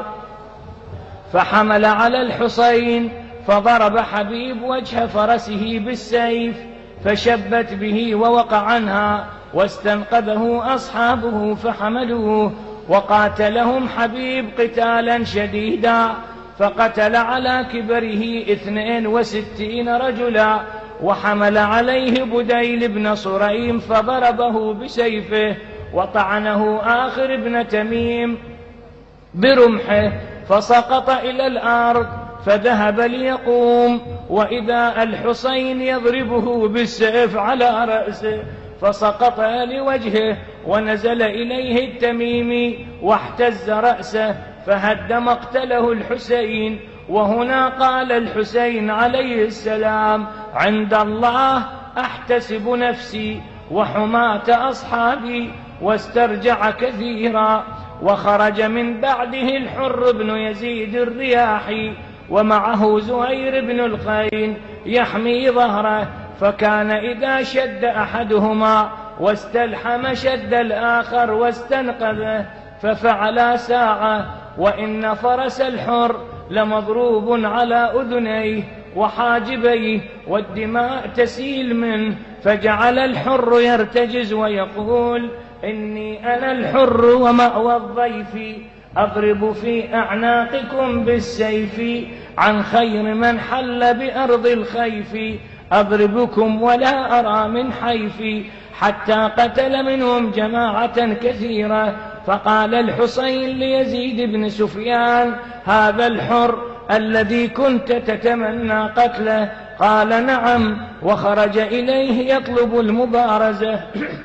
فحمل على الحسين فضرب حبيب وجه فرسه بالسيف فشبت به ووقع عنها، واستنقذه أصحابه فحملوه، وقاتلهم حبيب قتالا شديدا، فقتل على كبره اثنين وستين رجلا. وحمل عليه بديل بن صريم فضربه بسيفه وطعنه آخر ابن تميم برمحه فسقط إلى الأرض، فذهب ليقوم وإذا الحسين يضربه بالسيف على رأسه، فسقط لوجهه ونزل إليه التميمي واحتز رأسه فهد مقتله الحسين. وهنا قال الحسين عليه السلام: عند الله أحتسب نفسي وحماة أصحابي، واسترجع كثيرا. وخرج من بعده الحر بن يزيد الرياحي ومعه زهير بن القين يحمي ظهره، فكان إذا شد أحدهما واستلحم شد الآخر واستنقذه، ففعلا ساعة. وإن فرس الحر لمضروب على أذنيه وحاجبيه والدماء تسيل منه، فجعل الحر يرتجز ويقول: إني أنا الحر ومأوى الضيف، أضرب في أعناقكم بالسيف، عن خير من حل بأرض الخيف، أضربكم ولا أرى من حيفي. حتى قتل منهم جماعة كثيرة. فقال الحسين ليزيد بن سفيان: هذا الحر الذي كنت تتمنى قتله؟ قال: نعم. وخرج إليه يطلب المبارزة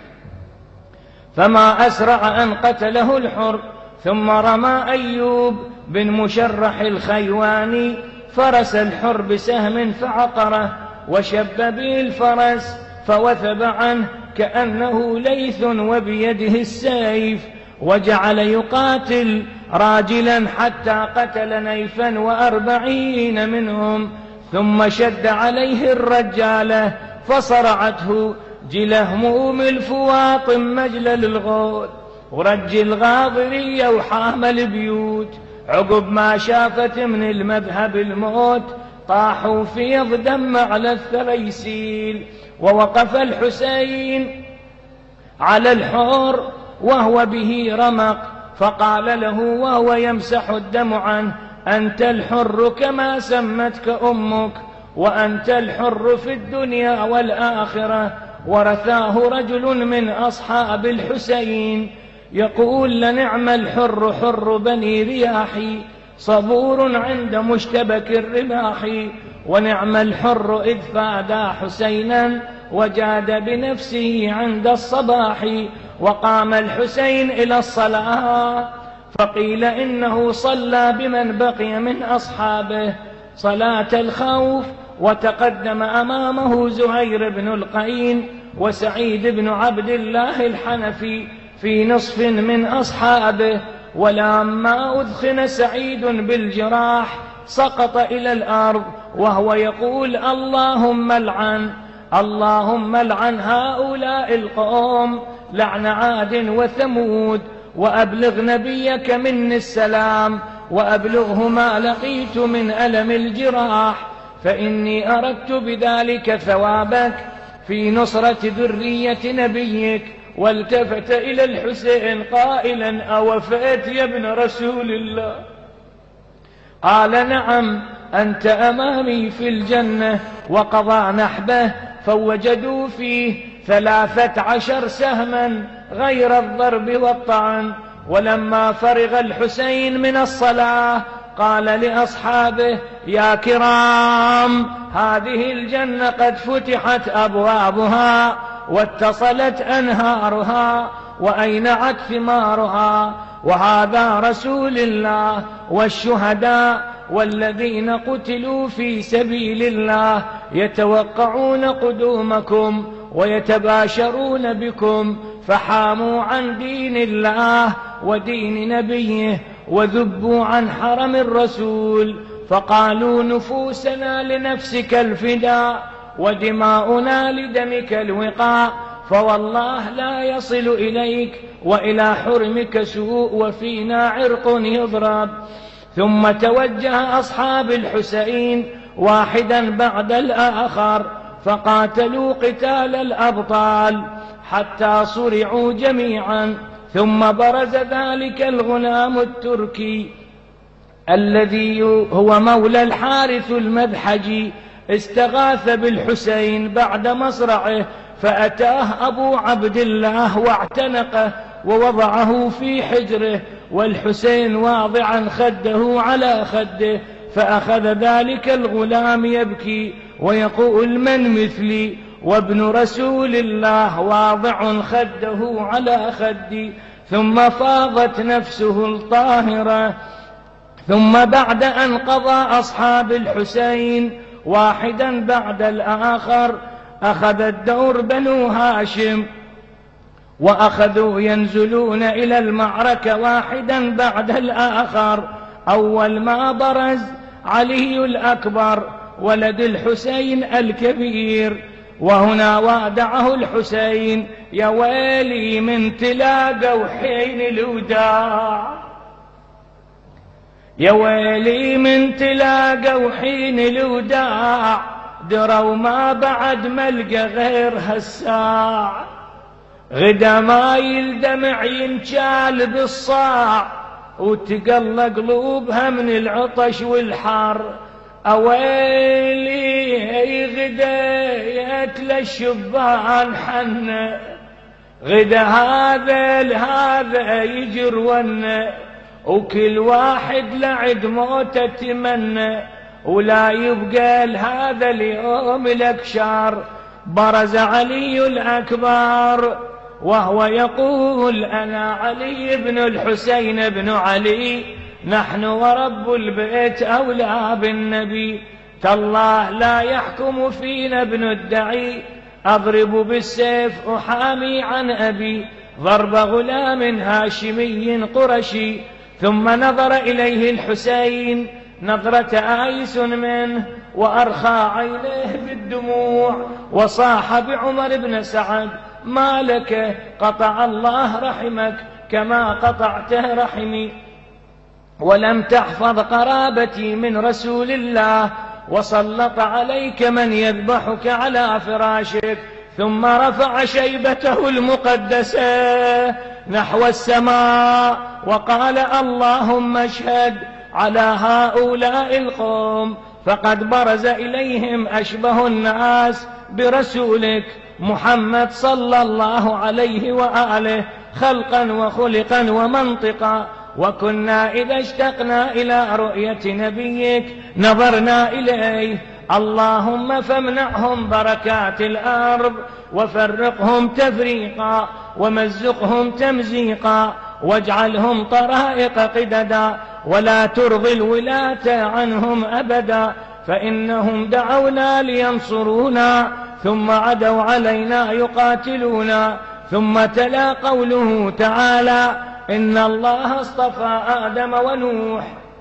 فما أسرع أن قتله الحر. ثم رمى أيوب بن مشرح الخيواني فرس الحر بسهم فعقره، وشب به الفرس فوثب عنه كأنه ليث وبيده السيف، وجعل يقاتل راجلا حتى قتل نيفا وأربعين منهم. ثم شد عليه الرجالة فصرعته جلهموم الفواط مجلل الغول، ورج الغاضرية وحام البيوت. عقب ما شافت من المذهب الموت طاحوا فيض دم على الثريسيل. ووقف الحسين على الحر وهو به رمق، فقال له وهو يمسح الدم عنه: أنت الحر كما سمتك أمك، وأنت الحر في الدنيا والآخرة. ورثاه رجل من أصحاب الحسين يقول: لنعم الحر حر بني رياحي، صبور عند مشتبك الرماح، ونعم الحر إذ فادى حسينا وجاد بنفسه عند الصباح. وقام الحسين إلى الصلاة، فقيل إنه صلى بمن بقي من أصحابه صلاة الخوف، وتقدم أمامه زهير بن القين وسعيد بن عبد الله الحنفي في نصف من أصحابه. ولما أدخن سعيد بالجراح سقط إلى الأرض وهو يقول: اللهم العن اللهم العن هؤلاء القوم لعن عاد وثمود، وأبلغ نبيك مني السلام، وأبلغه ما لقيت من ألم الجراح، فإني أردت بذلك ثوابك في نصرة ذرية نبيك. والتفت إلى الحسين قائلا: أوفيت يا ابن رسول الله؟ قال: نعم، أنت أمامي في الجنة. وقضى نحبه فوجدوا فيه ثلاثة عشر سهما غير الضرب والطعن. ولما فرغ الحسين من الصلاة قال لأصحابه: يا كرام، هذه الجنة قد فتحت أبوابها واتصلت أنهارها وأينعت ثمارها، وهذا رسول الله والشهداء والذين قتلوا في سبيل الله يتوقعون قدومكم ويتباشرون بكم، فحاموا عن دين الله ودين نبيه وذبوا عن حرم الرسول، فقالوا: نفوسنا لنفسك الفداء ودماؤنا لدمك الوقاء، فوالله لا يصل إليك وإلى حرمك سوء وفينا عرق يضرب. ثم توجه أصحاب الحسين واحدا بعد الآخر فقاتلوا قتال الأبطال حتى صرعوا جميعا. ثم برز ذلك الغلام التركي الذي هو مولى الحارث المذحجي، استغاث بالحسين بعد مصرعه، فأتاه أبو عبد الله واعتنقه ووضعه في حجره، والحسين واضعا خده على خده، فأخذ ذلك الغلام يبكي ويقول من مثلي وابن رسول الله واضع خده على خدي. ثم فاضت نفسه الطاهرة. ثم بعد أن قضى أصحاب الحسين واحدا بعد الآخر، أخذ الدور بنو هاشم وأخذوا ينزلون إلى المعركة واحدا بعد الآخر. أول ما برز علي الأكبر ولد الحسين الكبير، وهنا وادعه الحسين: يا ويلي من تلاقوا حين الوداع، يا ويلي من تلاقوا حين الوداع، دروا ما بعد ملقى غير هالساع، غدا ما يلدمع ينشال بالصاع، وتقل قلوبها من العطش والحر. أويلي غديت للشبان حن، غدا هذا لهذا يجر ون، وكل واحد لعد موته تمنى، ولا يبقى لهذا اليوم لك شر. برز علي الأكبر وهو يقول: أنا علي بن الحسين بن علي، نحن ورب البيت أولى بالنبي، تالله لا يحكم فينا ابن الدعي، أضرب بالسيف أحامي عن أبي، ضرب غلام هاشمي قرشي. ثم نظر إليه الحسين نظرة آيس منه، وأرخى عينيه بالدموع، وصاح بعمر بن سعد: ما لك؟ قطع الله رحمك كما قطعته رحمي، ولم تحفظ قرابتي من رسول الله، وسلط عليك من يذبحك على فراشك. ثم رفع شيبته المقدسة نحو السماء وقال: اللهم اشهد على هؤلاء القوم، فقد برز إليهم أشبه الناس برسولك محمد صلى الله عليه وآله، خلقا وخلقا ومنطقا، وكنا إذا اشتقنا إلى رؤية نبيك نظرنا إليه. اللهم فامنعهم بركات الأرض، وفرقهم تفريقا، ومزقهم تمزيقا، واجعلهم طرائق قددا، ولا ترضي الولاة عنهم أبدا، فإنهم دعونا لينصرونا ثم عدوا علينا يقاتلونا. ثم تلا قوله تعالى: إن الله اصطفى آدم ونوح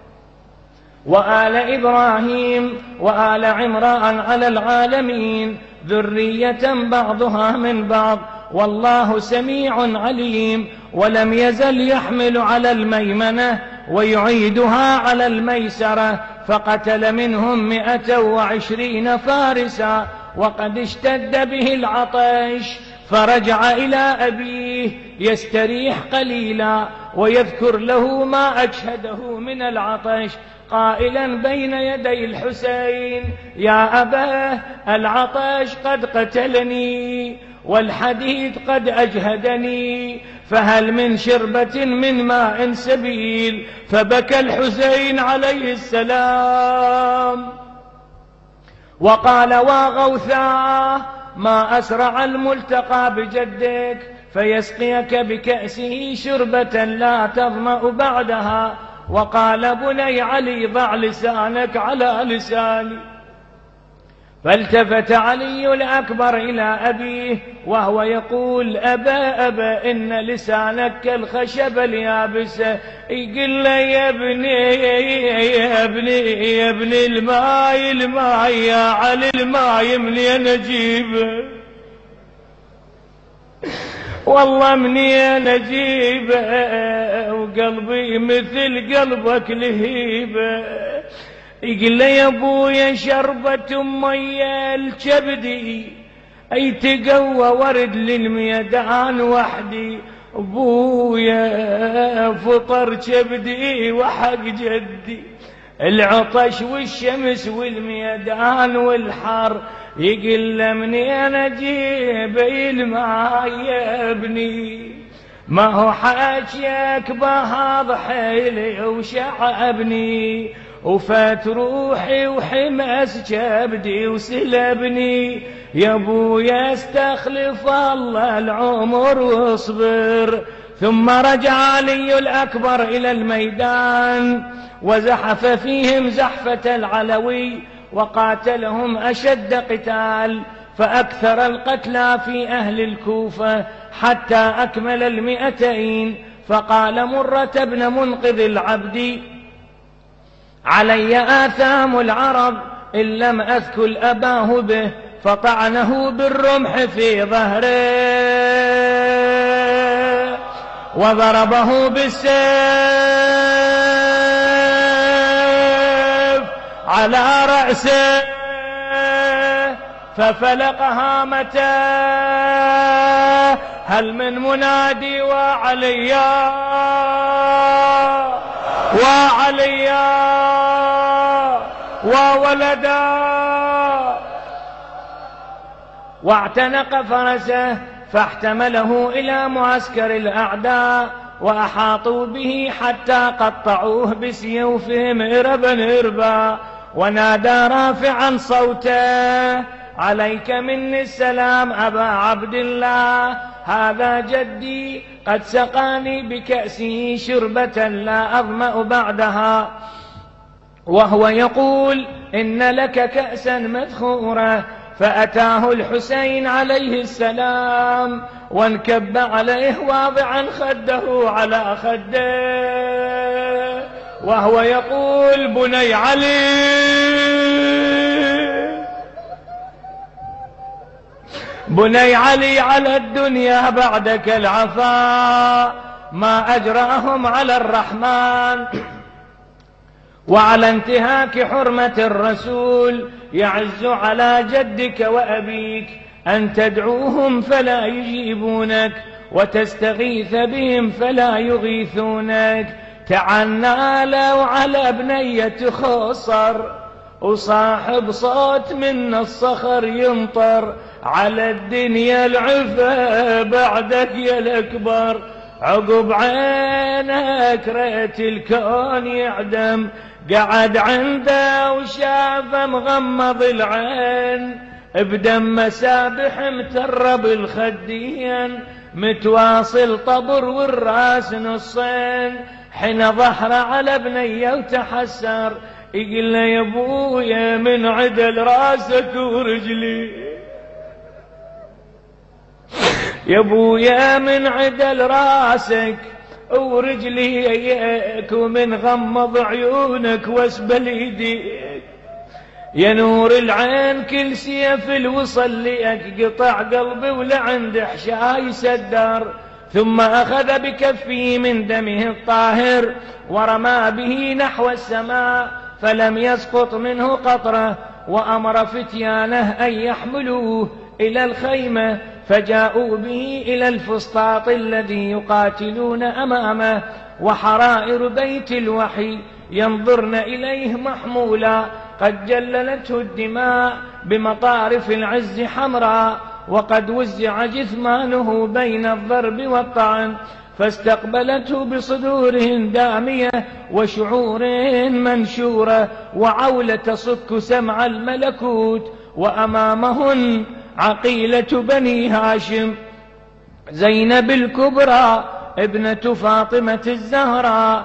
وآل إبراهيم وآل عمران على العالمين، ذرية بعضها من بعض، والله سميع عليم. ولم يزل يحمل على الميمنة ويعيدها على الميسرة، فقتل منهم مئة وعشرين فارسا، وقد اشتد به العطش، فرجع إلى أبيه يستريح قليلا ويذكر له ما أجهده من العطش، قائلا بين يدي الحسين: يا أباه، العطش قد قتلني والحديد قد أجهدني، فهل من شربة من ماء سبيل؟ فبكى الحسين عليه السلام وقال: واغوثاه، ما أسرع الملتقى بجدك فيسقيك بكأسه شربة لا تظمأ بعدها. وقال: بني علي، ضع لسانك على لساني. فالتفت علي الأكبر إلى أبيه وهو يقول: أبا أبا، إن لسانك كالخشب اليابسة. يقول له: يا ابني يا ابني يا ابني الماء الماء يا علي، الماء منين أجيبه؟ والله منين أجيبه؟ وقلبي مثل قلبك لهيبه. يقول له: يا ابويا شربة مية الكبدي، اي تقوى ورد للميدان وحدي. ابويا فطر كبدي وحق جدي، العطش والشمس والميدان والحر. يقول له: منين اجيب الماء يا ابني؟ ما هو حاجيك بهاض حيلي وشعبني وفات روحي وحمس جبدي وسلبني يا ابويا استخلف الله العمر واصبر. ثم رجع علي الأكبر إلى الميدان وزحف فيهم زحفة العلوي وقاتلهم أشد قتال، فأكثر القتلى في أهل الكوفة حتى أكمل المئتين. فقال مرة بن منقذ العبد علي آثام العرب إن لم أثكل أباه به، فطعنه بالرمح في ظهره وضربه بالسيف على رأسه ففلق هامته. هل من منادي وعليا وعليا وولدا؟ واعتنق فرسه فاحتمله إلى معسكر الأعداء وأحاطوا به حتى قطعوه بسيوفهم إربا إربا، ونادى رافعا صوته عليك مني السلام أبا عبد الله، هذا جدي قد سقاني بكأسه شربة لا أظمأ بعدها، وهو يقول إن لك كأسا مذخورة. فأتاه الحسين عليه السلام وانكب عليه واضعا خده على خده وهو يقول بني علي بني علي على الدنيا بعدك العفا، ما أجراهم على الرحمن وعلى انتهاك حرمة الرسول. يعز على جدك وأبيك أن تدعوهم فلا يجيبونك وتستغيث بهم فلا يغيثونك. تعنى لو على بنية خصر وصاحب صوت من الصخر يمطر، على الدنيا العفا بعدك يا الأكبر، عقب عينك ريت الكون يعدم. قعد عنده وشافه مغمض العين بدم مسابح متر بالخدين، متواصل طبر والراس نصين. حين ظهر على بنيه وتحسر يقول له يا ابويا من عدل راسك ورجلي، يا ابويا من عدل راسك ورجليك ومن غمض عيونك واسبل ايديك، يا نور العين كل سيف الوصل لك قطع قلبي ولعند حشاي سدر. ثم أخذ بكفه من دمه الطاهر ورمى به نحو السماء فلم يسقط منه قطرة، وأمر فتيانه أن يحملوه إلى الخيمة، فجاءوا به إلى الفسطاط الذي يقاتلون أمامه، وحرائر بيت الوحي ينظرن إليه محمولا قد جللته الدماء بمطارف العز حمراء، وقد وزع جثمانه بين الضرب والطعن، فاستقبلته بصدورهن دامية وشعور منشورة وعولة تصك سمع الملكوت. وأمامهن عقيلة بني هاشم زينب الكبرى ابنة فاطمة الزهراء،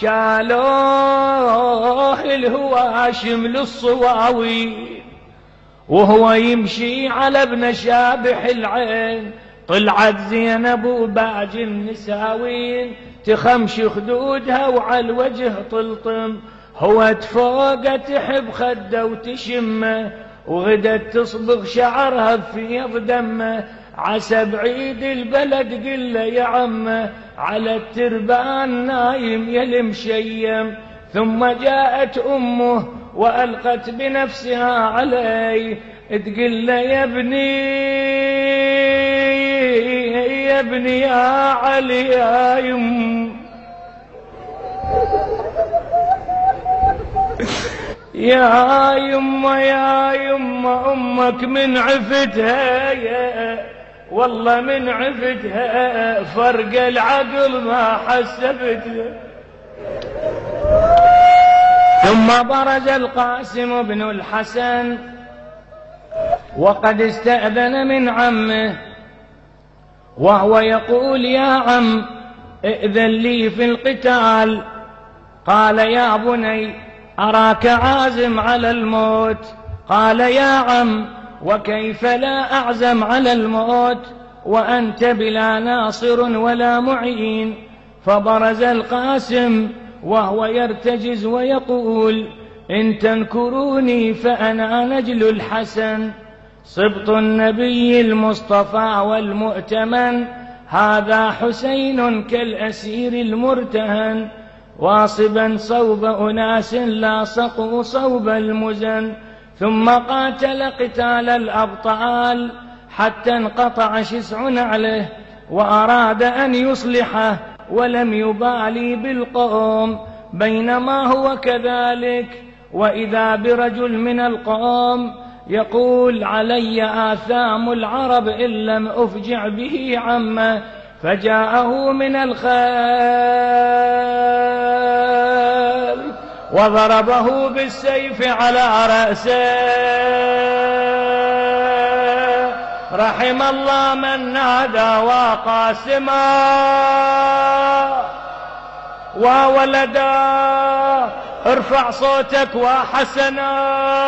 شالوه الهواشم للصواوي وهو يمشي على ابن شابح العين. طلعت زينب وباج النساوين تخمش خدودها وعلى الوجه طلطم، هو تفوق تحب خده وتشمه، وغدت تصبغ شعرها بفيض دمه. عسى بعيد البلد قل يا عمه على التربان نايم يا المشيم. ثم جاءت أمه وألقت بنفسها عليه تقل يا ابني يا ابني يا علي يا يم يا يما يا يما أمك من عفتها يا والله من عفتها فرق العقل ما حسبتها. ثم برز القاسم بن الحسن وقد استأذن من عمه وهو يقول يا عم ائذن لي في القتال. قال يا بني أراك عازم على الموت. قال يا عم وكيف لا أعزم على الموت وأنت بلا ناصر ولا معين. فبرز القاسم وهو يرتجز ويقول إن تنكروني فأنا نجل الحسن صبط النبي المصطفى والمؤتمن. هذا حسين كالأسير المرتهن واصبا صوب أناس لاصقوا صوب المزن. ثم قاتل قتال الأبطال حتى انقطع شسع نعله وأراد أن يصلحه ولم يبالي بالقوم. بينما هو كذلك وإذا برجل من القوم يقول علي آثام العرب إن لم أفجع به عمه. فجاءه من الخيل وضربه بالسيف على رأسه. رحم الله من نادى وقاسما وولدا ارفع صوتك وحسنا.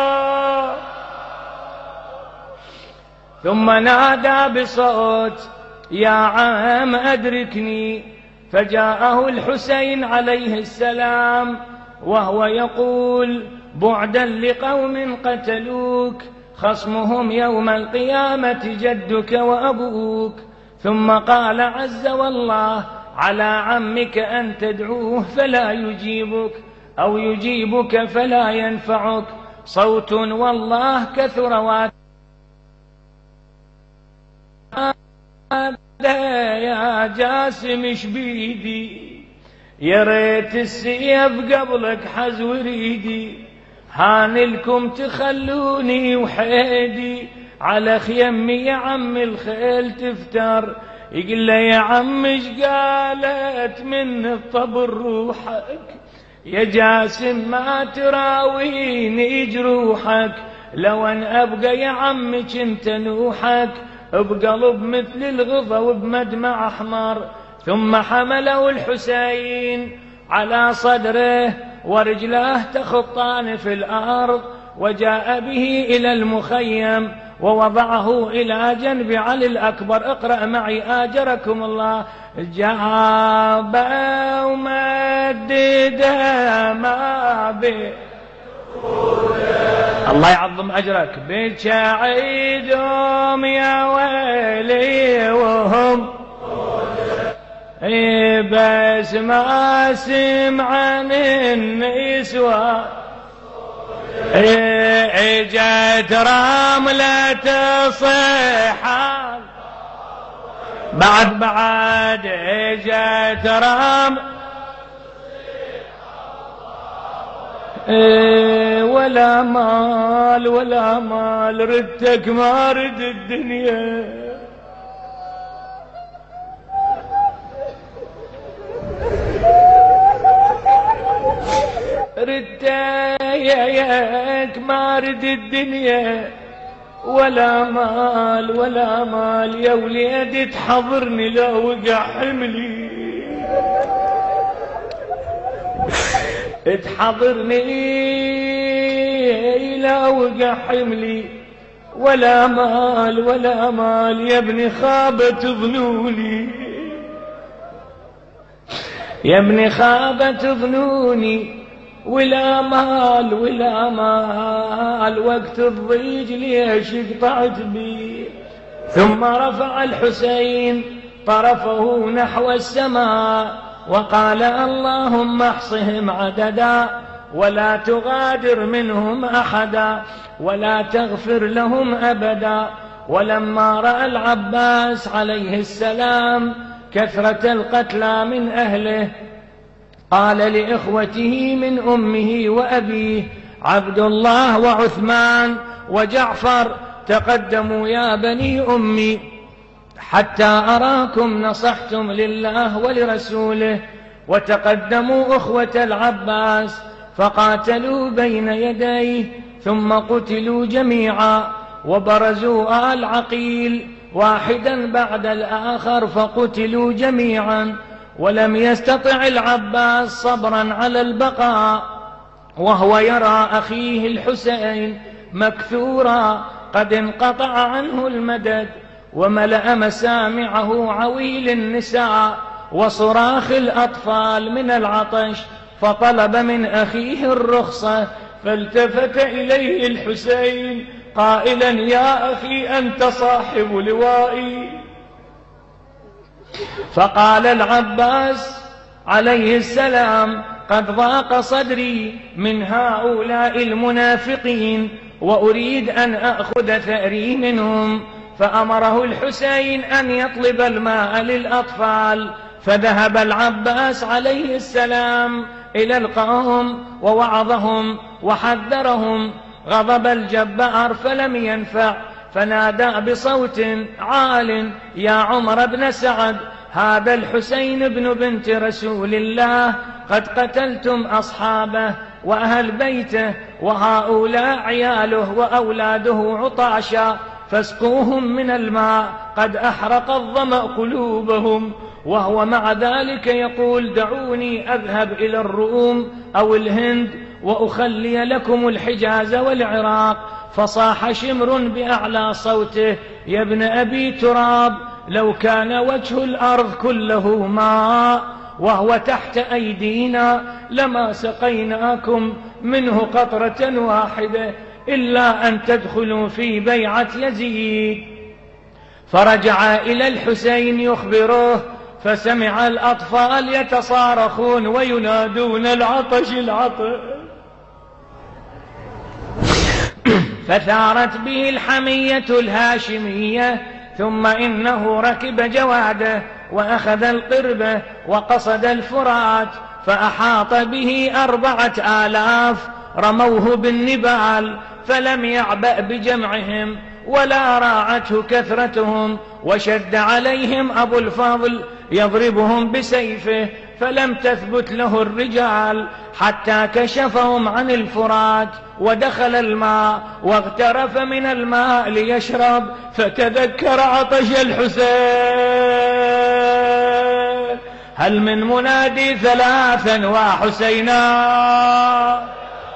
ثم نادى بصوت يا عم أدركني. فجاءه الحسين عليه السلام وهو يقول بعدا لقوم قتلوك خصمهم يوم القيامة جدك وأبوك. ثم قال عز والله على عمك أن تدعوه فلا يجيبك أو يجيبك فلا ينفعك صوت والله كثر وات يا جاسم شبيدي يا ريت السيف قبلك حز وريدي. هان لكم تخلوني وحيدي على خيمي يا عم الخيل تفتر. يقول له يا عم ايش قالت من الطبر روحك يا جاسم ما تراويني جروحك. لو ان ابقى يا عم كنت نوحك بقلب مثل الغضا وبمدمع احمر. ثم حمله الحسين على صدره ورجلاه تخطان في الأرض وجاء به إلى المخيم ووضعه إلى جنب علي الأكبر. اقرأ معي آجركم الله. جاب ومدد ما بي الله يعظم أجرك بك عيدهم يا ويلي وهم بس ما سمعن النسوة اجت رملة صيحان بعد بعد اجت رملة ولا مال ولا مال ردتك ما رد الدنيا. ردتك ما رد الدنيا ولا مال ولا مال. يا وليدي تحضرني لا وقع حملي تحضرني لا وقع حملي. ولا مال ولا مال يا ابني خابت ظنوني يا ابني خابت ظنوني. ولا مال ولا مال وقت الضيج ليش قطعت بي. ثم رفع الحسين طرفه نحو السماء وقال اللهم احصهم عددا ولا تغادر منهم أحدا ولا تغفر لهم أبدا. ولما رأى العباس عليه السلام كثرة القتلى من أهله قال لإخوته من أمه وأبيه عبد الله وعثمان وجعفر تقدموا يا بني أمي حتى أراكم نصحتم لله ولرسوله. وتقدموا أخوة العباس فقاتلوا بين يديه ثم قتلوا جميعا، وبرزوا آل عقيل واحدا بعد الآخر فقتلوا جميعا. ولم يستطع العباس صبرا على البقاء وهو يرى أخيه الحسين مكثورا قد انقطع عنه المدد، وملأ مسامعه عويل النساء وصراخ الأطفال من العطش، فطلب من أخيه الرخصة، فالتفت إليه الحسين قائلا: يا أخي أنت صاحب لوائي. فقال العباس عليه السلام: قد ضاق صدري من هؤلاء المنافقين وأريد أن أخذ ثأري منهم. فأمره الحسين أن يطلب الماء للأطفال، فذهب العباس عليه السلام إلى القوم ووعظهم وحذرهم. غضب الجبار فلم ينفع، فنادى بصوت عال: يا عمر بن سعد، هذا الحسين بن بنت رسول الله قد قتلتم أصحابه وأهل بيته، وهؤلاء عياله وأولاده عطاشا، فاسقوهم من الماء قد أحرق الظمأ قلوبهم. وهو مع ذلك يقول: دعوني أذهب إلى الروم أو الهند وأخلي لكم الحجاز والعراق. فصاح شمر بأعلى صوته: يا ابن أبي تراب، لو كان وجه الأرض كله ماء وهو تحت أيدينا لما سقيناكم منه قطرة واحدة إلا أن تدخلوا في بيعة يزيد. فرجع إلى الحسين يخبره، فسمع الأطفال يتصارخون وينادون: العطش العطش. فثارت به الحمية الهاشمية، ثم إنه ركب جواده وأخذ القربة وقصد الفرات، فأحاط به أربعة آلاف رموه بالنبال، فلم يعبأ بجمعهم ولا راعته كثرتهم. وشد عليهم أبو الفضل يضربهم بسيفه، فلم تثبت له الرجال حتى كشفهم عن الفرات ودخل الماء واغترف من الماء ليشرب، فتذكر عطش الحسين: هل من منادي ثلاثا وحسينا.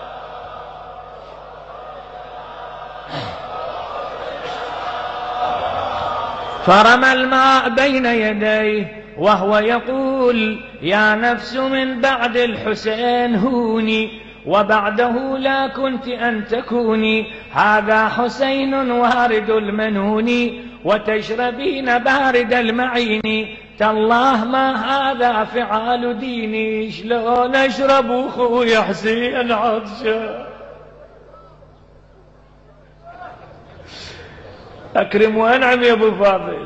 فرمى الماء بين يديه وهو يقول: يا نفس من بعد الحسين هوني، وبعده لا كنت أن تكوني. هذا حسين وارد المنون، وتشربين بارد المعين. تالله ما هذا فعال ديني، شلون أشرب أخوي حسين عطشان. أكرم وأنعم يا أبو فاضل.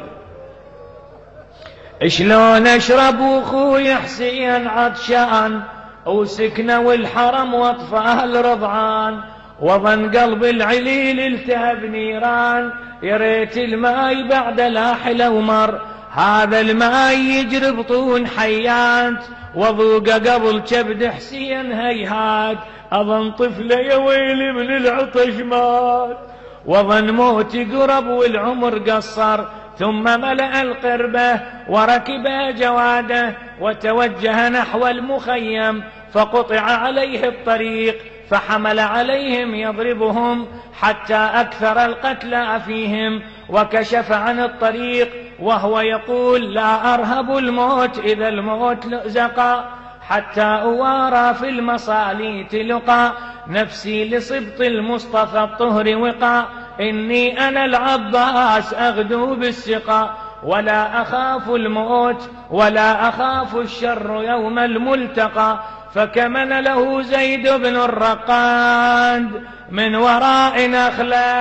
شلون أشرب أخوي حسين عطشان، وسكنة والحرم وأطفال رضعان، وظن قلب العليل التهب نيران. يا ريت الماي بعد لاحل ومر، هذا الماي يجري بطون حيات، وذوق قبل كبد حسين هيهات. أظن طفلة يا ويلي من العطش مات، وظن موتي قرب والعمر قصر. ثم ملأ القربة وركب جواده وتوجه نحو المخيم، فقطع عليه الطريق، فحمل عليهم يضربهم حتى أكثر القتلى فيهم، وكشف عن الطريق وهو يقول: لا أرهب الموت إذا الموت لزقا، حتى أوارى في المصاليت لقى، نفسي لصبط المصطفى الطهر وقى. إني أنا العباس أغدو بالسقا، ولا أخاف الموت ولا أخاف الشر يوم الملتقى. فكمن له زيد بن الرقاد من وراء نخلة،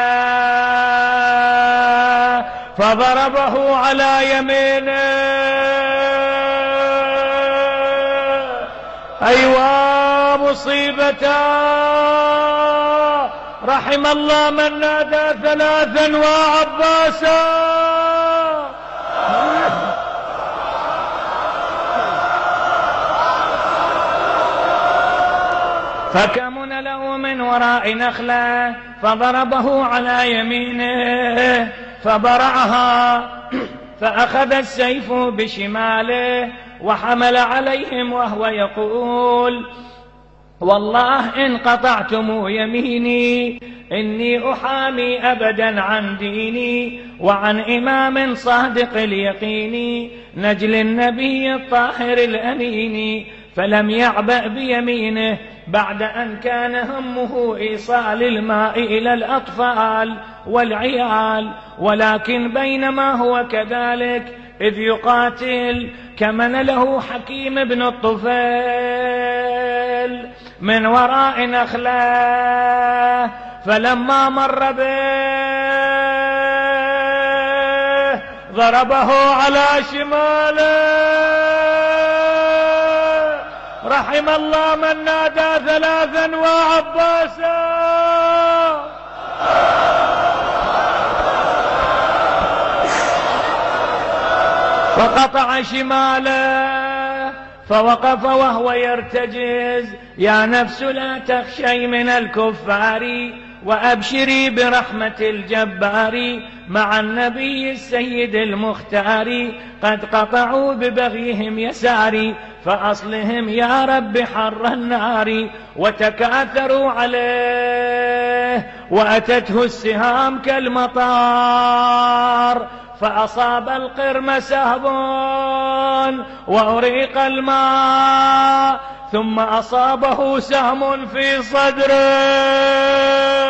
فضربه على يمينه. أيوا مصيبته، رحم الله من نادى ثلاثا وعباسا. فكمن له من وراء نخلة فضربه على يمينه فبرعها، فأخذ السيف بشماله وحمل عليهم وهو يقول: والله إن قطعتم يميني إني أحامي أبدا عن ديني وعن إمام صادق اليقين نجل النبي الطاهر الأمين. فلم يعبأ بيمينه بعد أن كان همه إيصال الماء إلى الأطفال والعيال، ولكن بينما هو كذلك إذ يقاتل كمن له حكيم بن الطفيل من وراء نخلة، فلما مر به ضربه على شماله. رحم الله من نادى ثلاثا وعباسا. فقطع شماله فوقف وهو يرتجز: يا نفس لا تخشي من الكفار وأبشري برحمة الجبار، مع النبي السيد المختار قد قطعوا ببغيهم يساري، فأصلهم يا رب حر النار. وتكاثروا عليه وأتته السهام كالمطار، فأصاب القرم سهب وأريق الماء، ثم أصابه سهم في صدره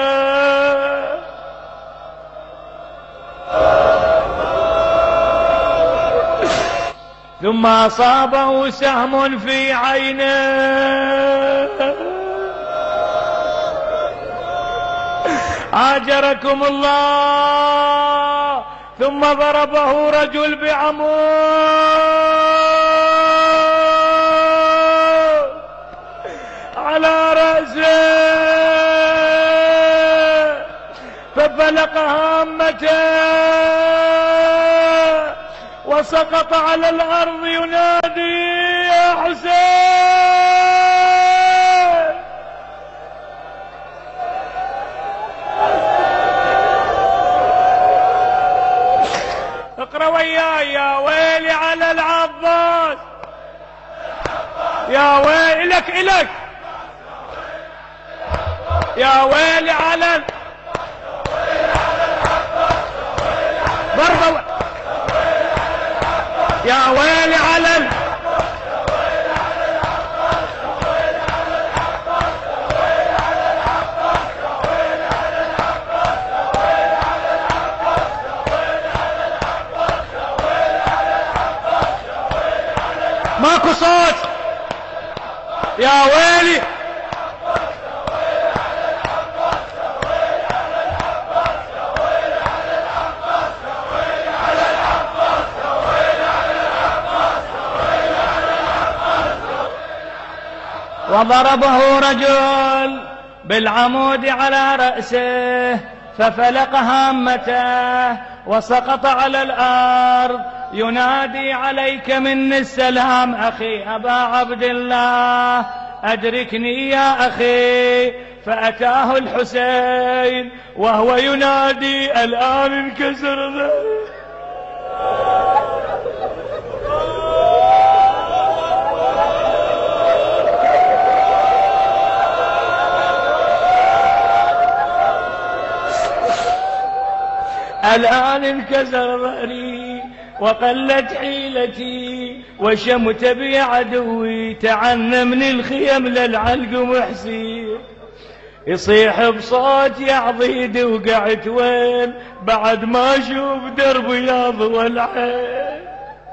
ثم أصابه سهم في عينه. عاجركم الله. ثم ضربه رجل بعمود على رأسه ففلق هامته وسقط على الأرض ينادي: يا حسين. اقرأ وياي: يا ويلي على العباس، يا ويلك إلك، يا ويلي على ضربة، يا ويلي على ماكو صوت. يا ويلي وضربه رجل بالعمود على رأسه ففلق هامته وسقط على الأرض ينادي: عليك مني السلام أخي أبا عبد الله، أدركني يا أخي. فأتاه الحسين وهو ينادي: الآن انكسر ذلك. الآن انكسر ظهري وقلت حيلتي وشمت بي عدوي، تعنى من الخيم للعلق محسين، يصيح بصوت يا عضيد وقعت وين بعد ما اشوف دربي يضوى العين،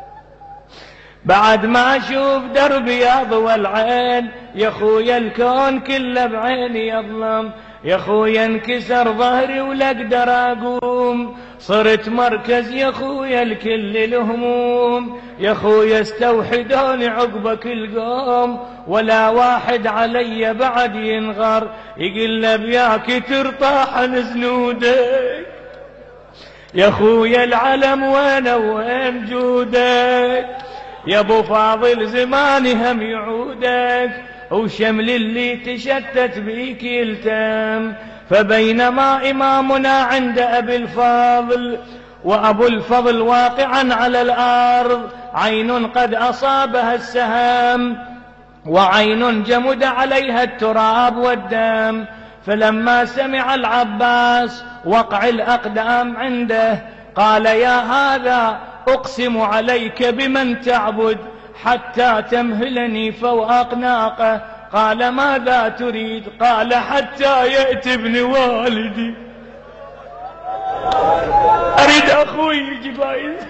بعد ما اشوف دربي يضوى العين. يا خويا الكون كله بعيني يظلم، يا خويا انكسر ظهري ولا اقدر اقوم، صرت مركز يا خويا الكل الهموم، يا خويا استوحدوني عقبك القوم، ولا واحد علي بعد ينغر يقل بياك ترطاح زنودك، يا خويا العلم وين وين جودك، يا ابو فاضل زماني هم يعودك، وشمل اللي تشتت بيك يلتم. فبينما إمامنا عند أبي الفضل وأبو الفضل واقعا على الأرض، عين قد أصابها السهم وعين جمد عليها التراب والدم. فلما سمع العباس وقع الأقدام عنده قال: يا هذا أقسم عليك بمن تعبد حتى تمهلني فوق ناقة. قال: ماذا تريد؟ قال: حتى يأتي ابن والدي، أريد أخوي يجي بايز.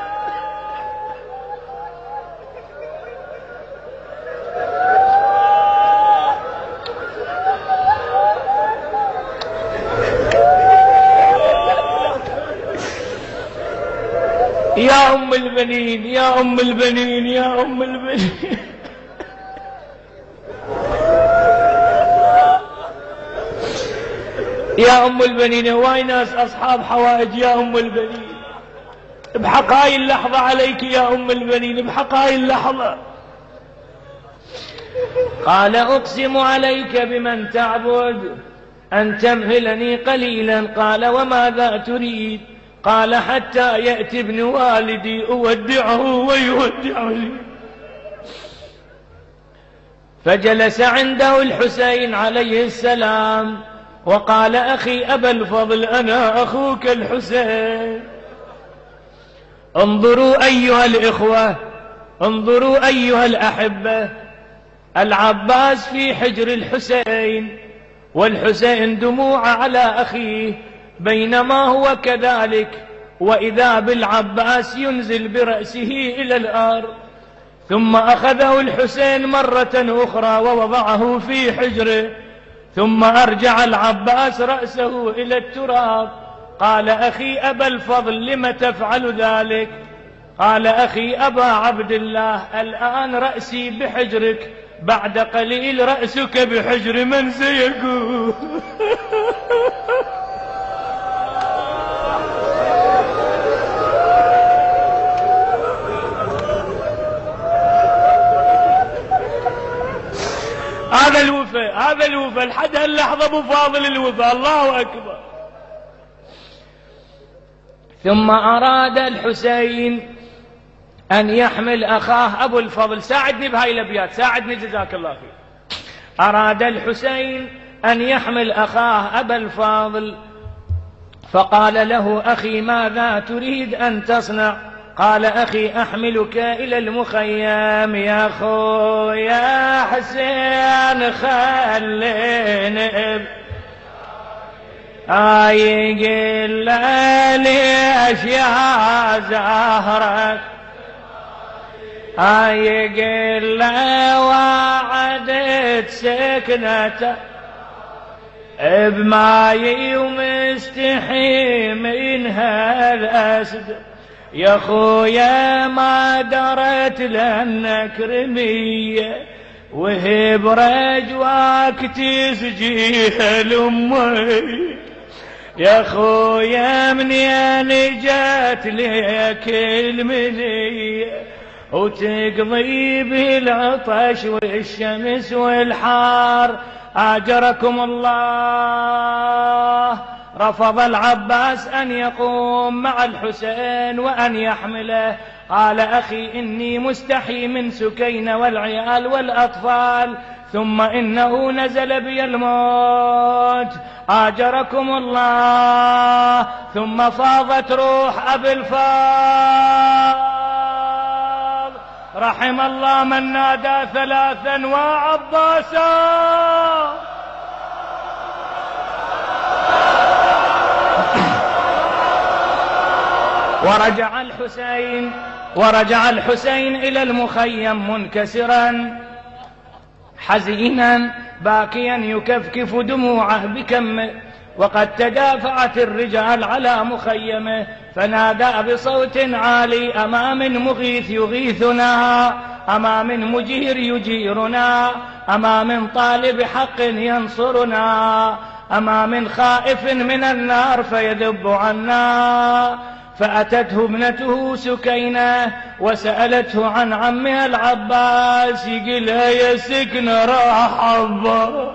يا أم البنين يا أم البنين يا أم البنين. يا أم البنين، هواي ناس أصحاب حوائج يا أم البنين، بحق هاي اللحظة عليك يا أم البنين، بحق هاي اللحظة. قال: أقسم عليك بمن تعبد أن تمهلني قليلا. قال: وماذا تريد؟ قال: حتى يأتي ابن والدي أودعه ويودعني. فجلس عنده الحسين عليه السلام وقال: أخي أبا الفضل، أنا أخوك الحسين. انظروا أيها الإخوة، انظروا أيها الأحبة، العباس في حجر الحسين والحسين دموع على أخيه، بينما هو كذلك وإذا بالعباس ينزل برأسه إلى الأرض. ثم أخذه الحسين مرة أخرى ووضعه في حجره، ثم أرجع العباس رأسه إلى التراب. قال: أخي أبا الفضل، لم تفعل ذلك؟ قال: أخي أبا عبد الله، الآن رأسي بحجرك، بعد قليل رأسك بحجر من سيكون. هذا الوفاء، هذا الوفاء لحد هاللحظة ابو فاضل الوفاء. الله أكبر. ثم أراد الحسين أن يحمل أخاه أبو الفضل. ساعدني بهاي الأبيات، ساعدني جزاك الله خير. أراد الحسين أن يحمل أخاه أبا الفضل، فقال له: أخي ماذا تريد أن تصنع؟ قال: أخي أحملك إلى المخيم. يا خويا حسين خليني يقول ليش يا زهرك، يقول له وعدت سكنته بماي ومستحي من هالأسد. يا خويا ما درت لأنك رمية وهي برجواك تسجيها لأمي. يا خويا منين جات لك المنية وتقضي بالعطش والشمس والحار؟ أجركم الله. رفض العباس أن يقوم مع الحسين وأن يحمله. قال: أخي إني مستحي من سكينة والعيال والأطفال، ثم إنه نزل بي الموت. آجركم الله. ثم فاضت روح أبي الفضل. رحم الله من نادى ثلاثا وعباسا. ورجع الحسين ورجع الحسين إلى المخيم منكسرا حزينا باكيا يكفكف دموعه بكمه. وقد تدافعت الرجال على مخيمه، فنادى بصوت عالي: أما من مغيث يغيثنا، أما من مجير يجيرنا، أما من طالب حق ينصرنا، أما من خائف من النار فيذب عنا. فأتته ابنته سكينة وسألته عن عمها العباس، يقلها يا سكنة راح عباس،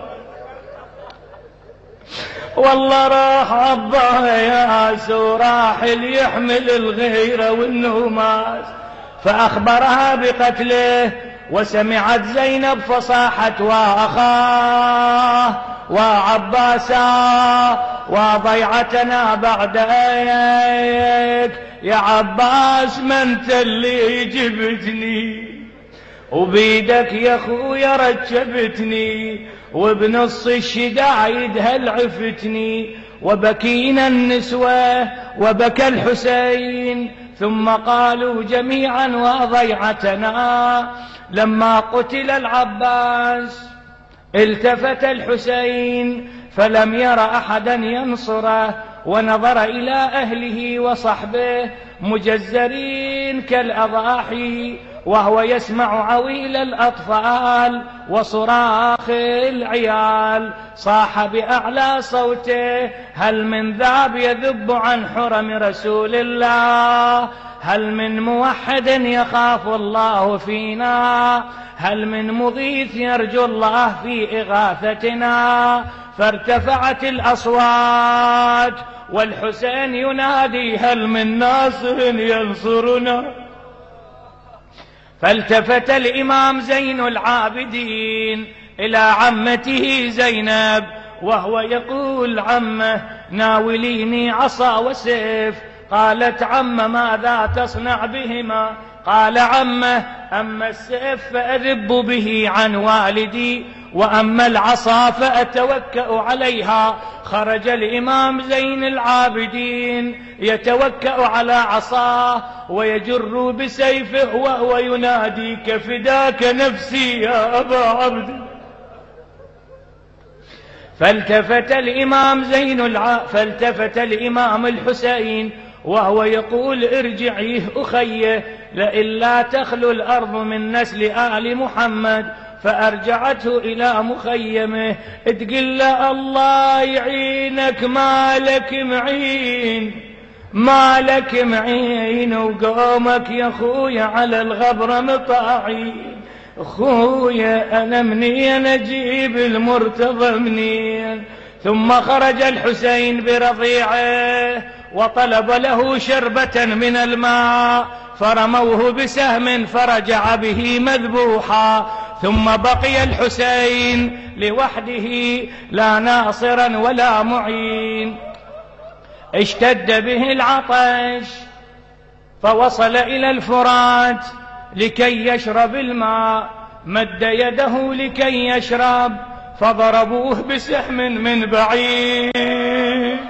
والله راح عباس ياس وراح ليحمل الغيرة والنوماس. فأخبرها بقتله، وسمعت زينب فصاحت وأخاه وعباسا وضيعتنا بعد ايك، يا عباس ما انت اللي جبتني، وبيدك يا خويا رجبتني، وبنص الشدايد هل عفتني. وبكينا النسوة وبكى الحسين، ثم قالوا جميعا وضيعتنا. لما قتل العباس التفت الحسين فلم ير أحدا ينصره، ونظر إلى أهله وصحبه مجزرين كالأضاحي، وهو يسمع عويل الأطفال وصراخ العيال. صاح بأعلى صوته: هل من ذاب يذب عن حرم رسول الله؟ هل من موحد يخاف الله فينا؟ هل من مغيث يرجو الله في إغاثتنا؟ فارتفعت الأصوات والحسين ينادي: هل من ناصر ينصرنا؟ فالتفت الإمام زين العابدين إلى عمته زينب وهو يقول: عمه ناوليني عصا وسيف. قالت: عم ماذا تصنع بهما؟ قال: عمه أما السيف فأذب به عن والدي، وأما العصا فأتوكأ عليها. خرج الإمام زين العابدين يتوكأ على عصاه ويجر بسيفه وهو ينادي: كفداك نفسي يا أبا عبد. فالتفت الإمام زين الع... فالتفت الإمام الحسين وهو يقول: ارجعيه أخيه، لئن لا تخلو الأرض من نسل آل محمد. فأرجعته إلى مخيمه تقل: الله يعينك، مالك معين، مالك معين، وقومك يا خويا على الغبر مطاعين. خويا أنا منين أجيب المرتضى منين؟ ثم خرج الحسين برضيعه وطلب له شربة من الماء، فرموه بسهم فرجع به مذبوحا. ثم بقي الحسين لوحده لا ناصرا ولا معين. اشتد به العطش فوصل إلى الفرات لكي يشرب الماء، مد يده لكي يشرب فضربوه بسهم من بعيد.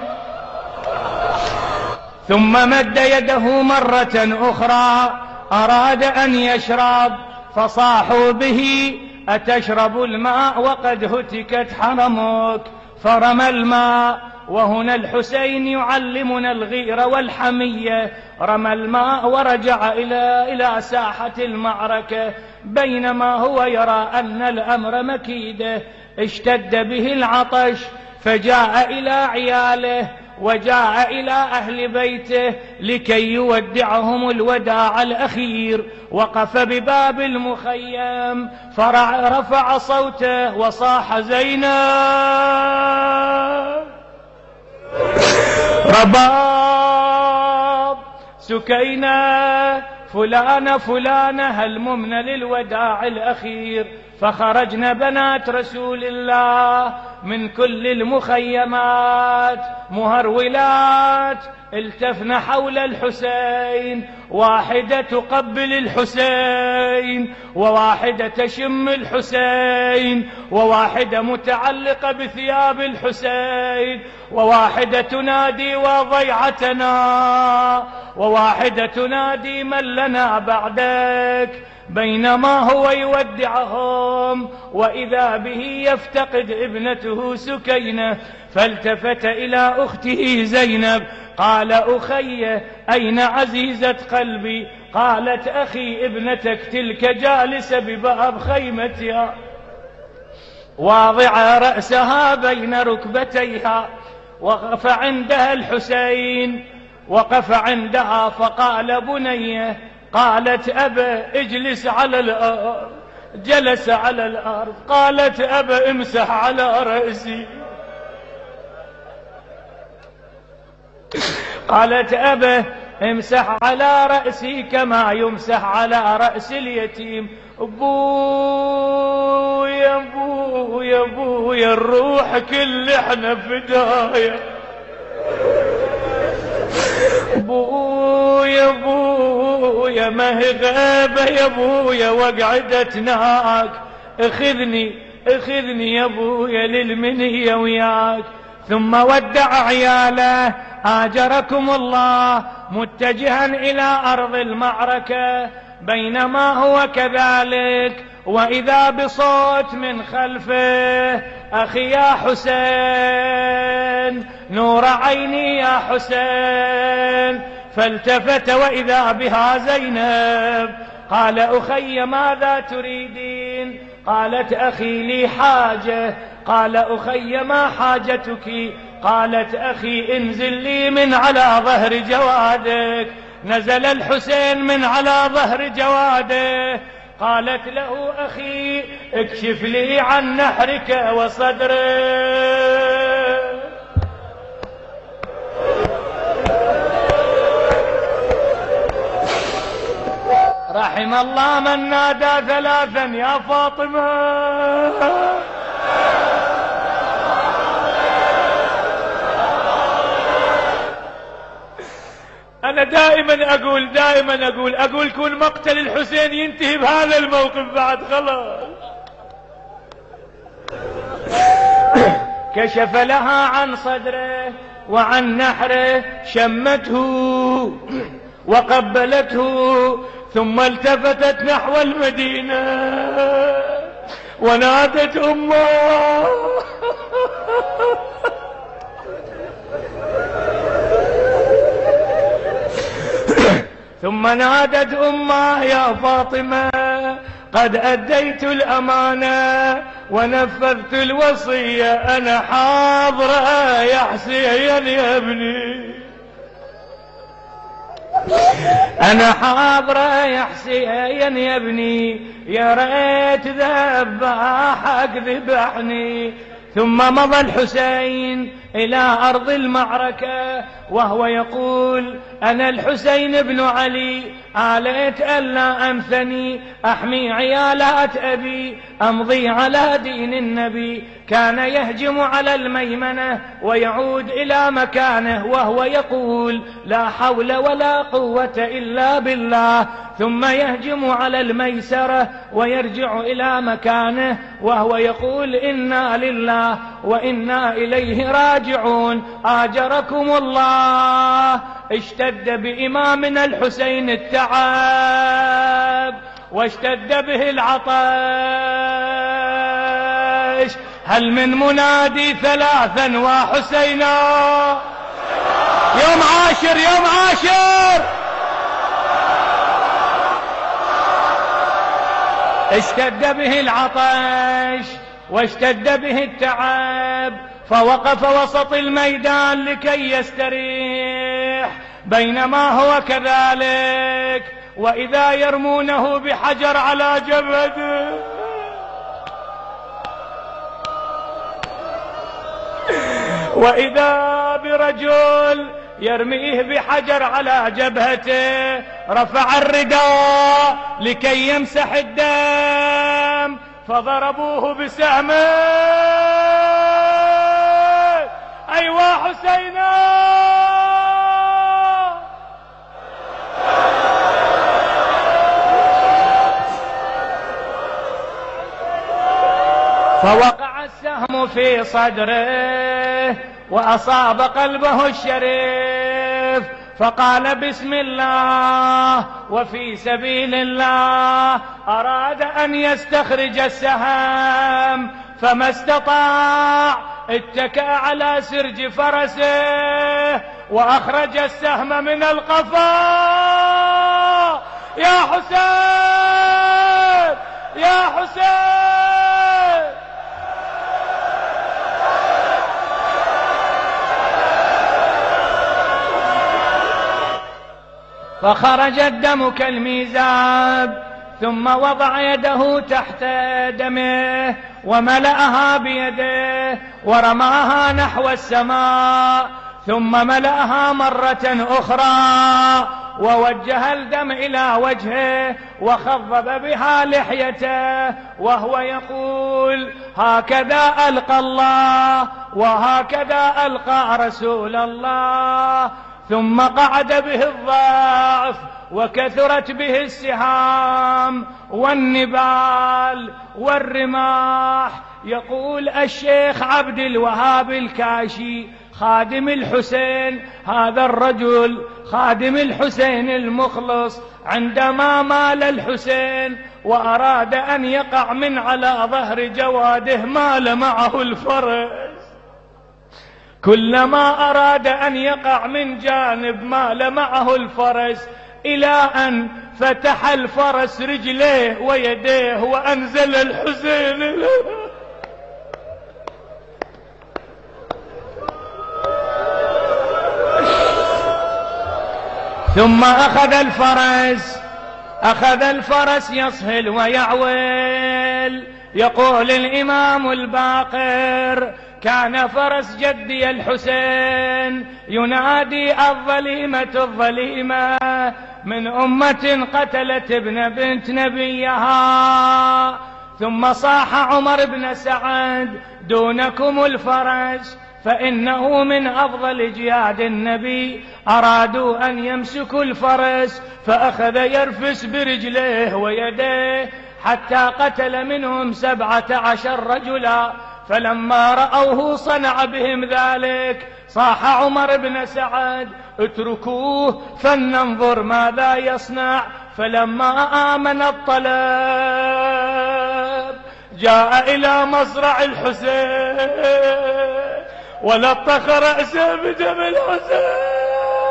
ثم مد يده مرة أخرى أراد أن يشرب فصاحوا به: أتشرب الماء وقد هتكت حرمك؟ فرمى الماء. وهنا الحسين يعلمنا الغيرة والحمية. رمى الماء ورجع إلى إلى ساحة المعركة، بينما هو يرى أن الأمر مكيده. اشتد به العطش فجاء إلى عياله وجاء إلى أهل بيته لكي يودعهم الوداع الأخير. وقف بباب المخيم فرفع صوته وصاح: زينب، رباب، سكينة، فلانة فلانة، هل ممن للوداع الأخير. فخرجن بنات رسول الله من كل المخيمات مهرولات، التفن حول الحسين، واحدة تقبل الحسين، وواحدة تشم الحسين، وواحدة متعلقة بثياب الحسين، وواحدة تنادي: وضيعتنا، وواحدة تنادي: من لنا بعدك. بينما هو يودعهم وإذا به يفتقد ابنته سكينة، فالتفت إلى أخته زينب قال: أخي، أين عزيزة قلبي؟ قالت: أخي ابنتك تلك جالسة بباب خيمتها واضعة رأسها بين ركبتيها. وقف عندها الحسين وقف عندها فقال بنيه، قالت أبا اجلس على الأرض، جلس على الأرض. قالت أبا امسح على رأسي، قالت أبا امسح على رأسي كما يمسح على رأس اليتيم. بويا بويا بويا الروح كل احنا فدايا، بويا بويا ما هي غابة يا بويا وقعدتناك، اخذني اخذني يا بويا للمنية وياك. ثم ودع عياله آجركم الله متجها إلى أرض المعركة. بينما هو كذلك وإذا بصوت من خلفه، أخي يا حسين، نور عيني يا حسين. فالتفت وإذا بها زينب. قال أخي ماذا تريدين؟ قالت أخي لي حاجة. قال أخي ما حاجتك؟ قالت أخي انزل لي من على ظهر جوادك. نزل الحسين من على ظهر جواده. قالت له أخي اكشف لي عن نحرك وصدرك. رحم الله من نادى ثلاثا يا فاطمة. أنا دائما أقول دائما أقول أقول كون مقتل الحسين ينتهي بهذا الموقف بعد خلاص. كشف لها عن صدره وعن نحره، شمته وقبلته، ثم التفتت نحو المدينة ونادت أمه. ثم نادت أمه يا فاطمة قد أديت الأمانة ونفذت الوصية، أنا حاضرة يا حسين يا ابني، أنا حاضرة يا حسين يا ابني، يا ريت ذبحك ذبحني. ثم مضى الحسين إلى أرض المعركة وهو يقول أنا الحسين بن علي، آليت ألا أنثني أحمي عيالات أبي، أمضي على دين النبي. كان يهجم على الميمنة ويعود إلى مكانه وهو يقول لا حول ولا قوة إلا بالله، ثم يهجم على الميسرة ويرجع إلى مكانه وهو يقول إنا لله وإنا إليه راجعون. آجركم الله. اشتد بإمامنا الحسين التعب واشتد به العطش. هل من منادي ثلاثا وحسينا؟ يوم عاشر يوم عاشر. اشتد به العطش واشتد به التعب، فوقف وسط الميدان لكي يستريح. بينما هو كذلك وإذا يرمونه بحجر على جبهته، وإذا برجل يرميه بحجر على جبهته. رفع الرداء لكي يمسح الدم فضربوه بسهم. أيوا حسينا. فوقع السهم في صدره وأصاب قلبه الشريف، فقال بسم الله وفي سبيل الله. أراد أن يستخرج السهم فما استطاع، اتكأ على سرج فرسه وأخرج السهم من القفا. يا حسين يا حسين. فخرج الدم كالميزاب، ثم وضع يده تحت دمه وملأها بيده ورماها نحو السماء، ثم ملأها مرة أخرى ووجه الدم إلى وجهه وخضب بها لحيته وهو يقول: هكذا ألقى الله وهكذا ألقى رسول الله. ثم قعد به الضعف وكثرت به السهام والنبال والرماح. يقول الشيخ عبد الوهاب الكاشي خادم الحسين، هذا الرجل خادم الحسين المخلص، عندما مال الحسين وأراد أن يقع من على ظهر جواده مال معه الفرس، كلما أراد أن يقع من جانب مال معه الفرس، إلى أن فتح الفرس رجليه ويديه وأنزل الحسين إليه. ثم أخذ الفرس أخذ الفرس يصهل ويعويل. يقول الإمام الباقر: كان فرس جدي الحسين ينادي: الظليمة الظليمة من أمة قتلت ابن بنت نبيها. ثم صاح عمر بن سعد: دونكم الفرس، فإنه من أفضل جياد النبي. أرادوا أن يمسكوا الفرس، فأخذ يرفس برجليه ويديه حتى قتل منهم سبعة عشر رجلا. فلما رأوه صنع بهم ذلك، صاح عمر بن سعد: اتركوه فلننظر ماذا يصنع. فلما آمن الطلب جاء إلى مصرع الحسين ولطخ رأسه بدم الحسين.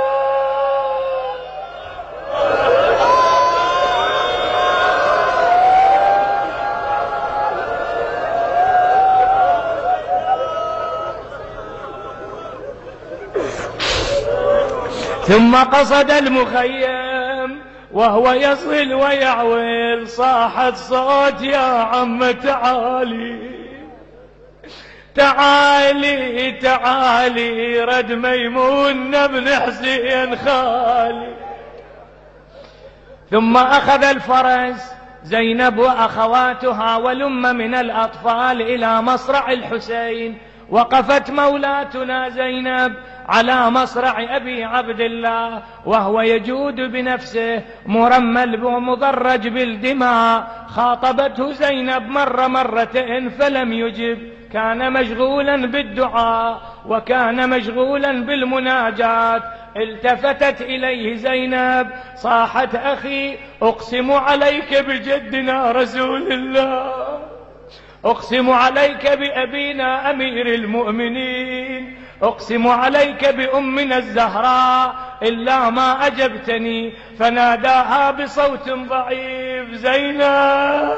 ثم قصد المخيم وهو يصل ويعويل، صاحت صوت: يا عم تعالي تعالي تعالي، رد ميمون بن حسين خالي. ثم أخذ الفرس زينب وأخواتها ولم من الأطفال إلى مصرع الحسين. وقفت مولاتنا زينب على مصرع أبي عبد الله وهو يجود بنفسه مرمل ومضرج بالدماء. خاطبته زينب مرة مرتين فلم يجب، كان مشغولا بالدعاء وكان مشغولا بالمناجات. التفتت إليه زينب صاحت: أخي أقسم عليك بجدنا رسول الله، أقسم عليك بأبينا أمير المؤمنين، أقسم عليك بأمنا الزهراء إلا ما أجبتني. فناداها بصوت ضعيف: زينب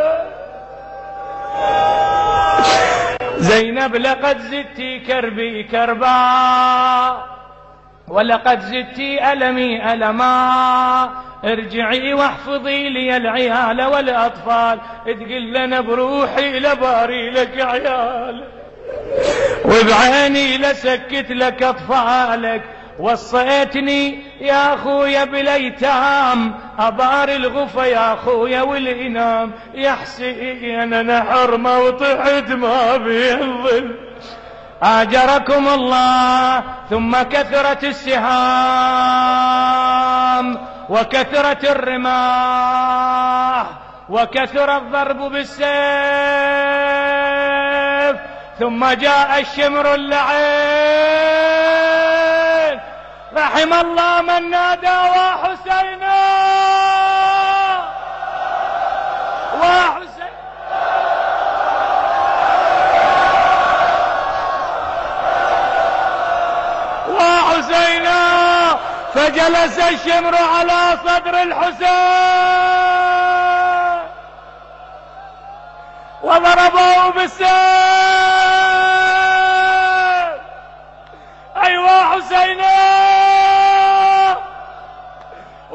زينب، لقد زدتي كربي كربا ولقد زدتي ألمي ألما، ارجعي واحفظي لي العيال والأطفال. تقول لنا بروحي لباري لك عيال وبعيني لسكت لك أطفالك. وصيتني يا أخويا بالأيتام أبار الغفا يا أخويا والإنام، يا حسين أنا حرمة وطحت ما بين ظل آجركم الله. ثم كثرت السهام وكثرت الرماح وكثر الضرب بالسيف. ثم جاء الشمر اللعين: رحم الله من نادى وحسينا وحسين. وحسينا فجلس الشمر على صدر الحسين وضربه بالسيف. أيوة حسينا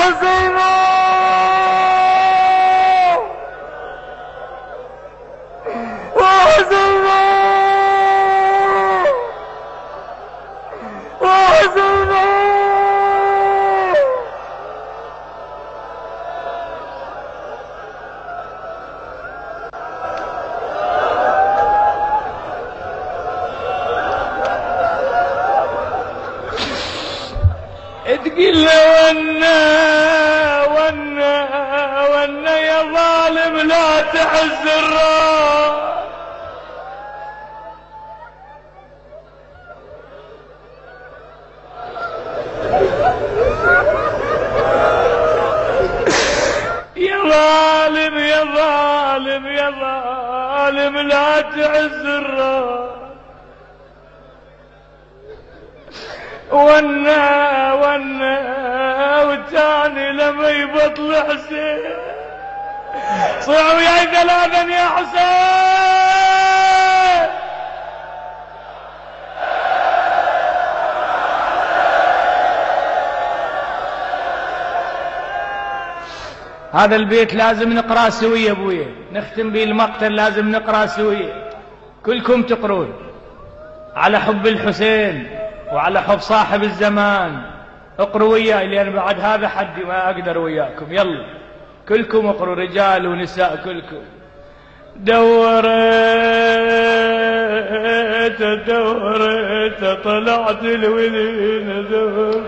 تقول له ونا ونا ونا يا ظالم لا تعز الراس، يا ظالم يا ظالم يا ظالم لا تعز الراس، ونا ونا وتاني لما يبطل حسين صيحوا وياي ثلاثا يا حسين. هذا البيت لازم نقرأ سوية ابويا، نختم به المقتل، لازم نقرأ سوية، كلكم تقرون على حب الحسين وعلى حب صاحب الزمان. اقروا وياي لأن بعد هذا حدي ما أقدر وياكم. يلا كلكم اقروا، رجال ونساء كلكم. دورت دورت طلعت الولين دور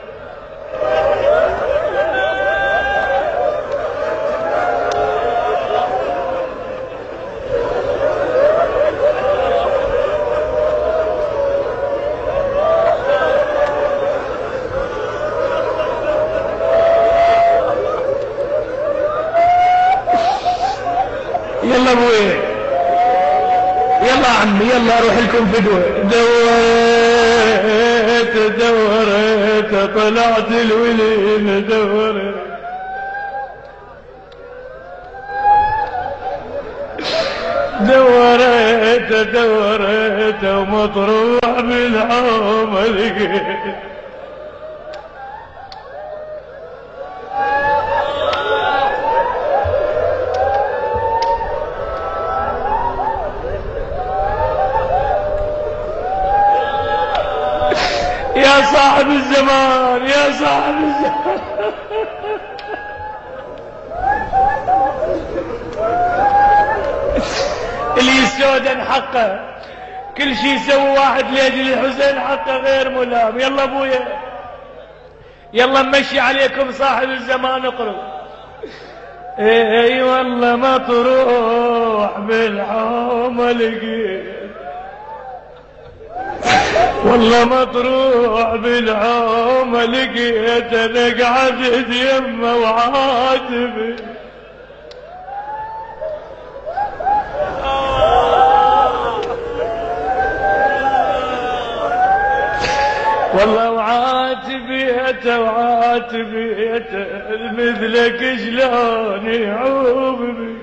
يلا ابوي، يلا عمي، يلا اروح لكم فدوه. دورت دورت طلعت الولين دورت دورت دورت ومطروح بالعوم لقيت يا صاحب الزمان يا صاحب الزمان. اللي يسودن حقه، كل شيء يسوي واحد لأجل الحسين حقه غير ملام. يلا ابويا، يلا نمشي عليكم صاحب الزمان. اقروا. اي والله ما تروح بالحومه لقيت، والله ما تروح بالعومة لقيت انا قعدت يمه وعاتبي. والله وعاتبيته وعاتبيته مثلك شلون يعوب بي.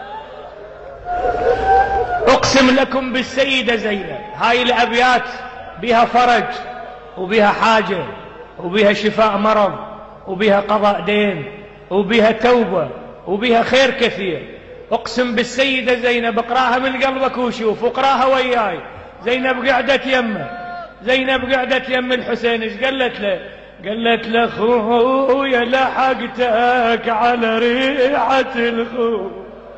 اقسم لكم بالسيدة زينب هاي الابيات بها فرج وبها حاجة وبها شفاء مرض وبها قضاء دين وبها توبة وبها خير كثير. اقسم بالسيدة زينب، اقراها من قلبك وشوف، اقراها وياي. زينب قعدت يمه، زينب قعدت يم الحسين، ايش قالت له؟ قالت له خويا لحقتك على ريحة الخو.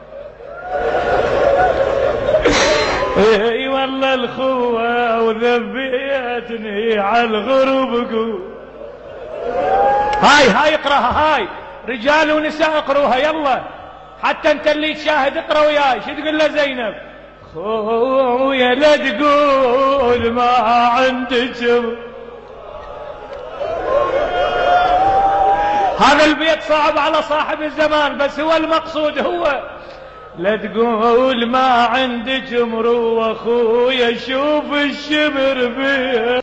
اي والله الخوة وذبيتني على الغرب قو. هاي هاي اقراها، هاي رجال ونساء اقروها. يلا حتى انت اللي تشاهد اقرا وياي. شو تقول له زينب؟ خويا لا تقول ما عندك. هذا البيت صعب على صاحب الزمان، بس هو المقصود هو لا تقول ما عندك مروة. خويا شوف الشبر بيها،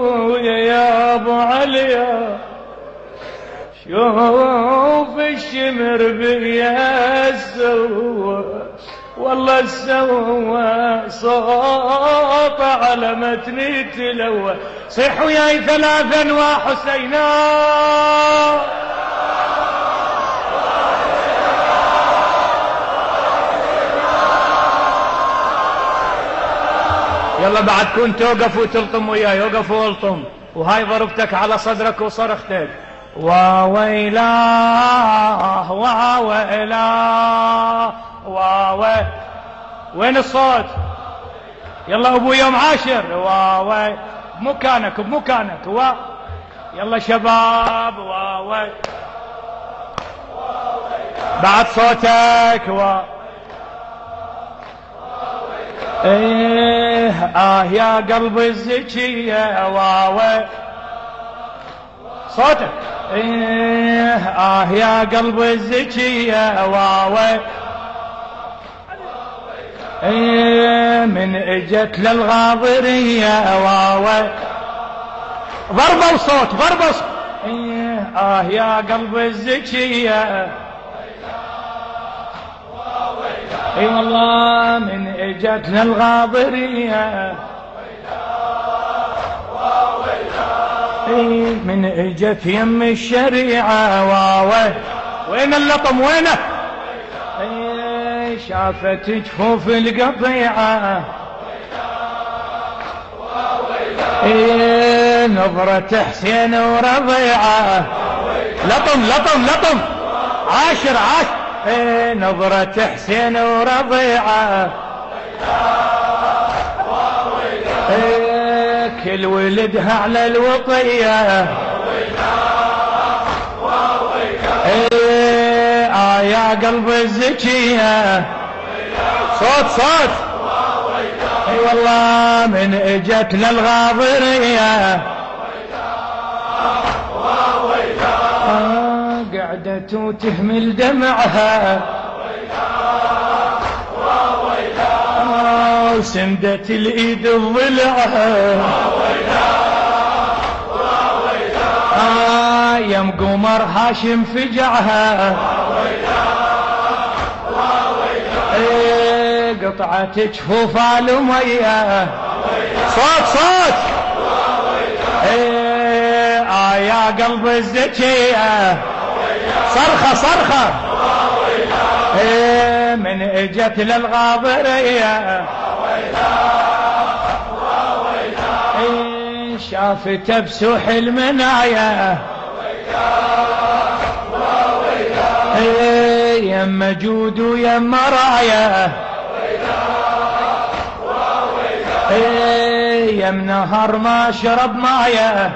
خويا يا ابو عليا شوف الشبر تمر بيا السوى والله السوى صوت على متني تلوى صيحوا ياي ثلاثا وحسينا يلا بعد كون توقف وتلطم وياي وقف والطم وهاي ضربتك على صدرك وصرختك واويلاه واويلاه واوي وين الصوت يلا ابو يوم عاشر واوي بمكانك بمكانك وا يلا شباب واوي بعد صوتك وا ايه اه يا قلب الزكية واوي صوتك ايه اه يا قلب الزكية واوي ايه من اجت للغاضرية واوي ضربة وصوت ضربة وصوت ايه اه يا قلب الزكية اي والله من اجتنا الغاضرية اي من اجت يم الشريعة واوي وين اللطم وينه اي شافت جفوف القطيعة اي نظرة حسين ورضيعة لطم لطم لطم عاشر عاشر ايه نظرة حسين ورضيعة ايه كل ولدها على الوطية ايه آه يا قلب الزكية صوت صوت اي والله من اجت للغاضرية قعدت وتهمل دمعها وسندت الايد بضلعها آه يم قمر هاشم فجعها ايه قطعت جفوف المية صوت صوت ايه آه يا قلب الزكية صرخة صرخة ايه من اجت للغاضرية ايه شافت بسوح المنايا ايه يم جود ويم رايا ايه يم نهر ما شرب مايه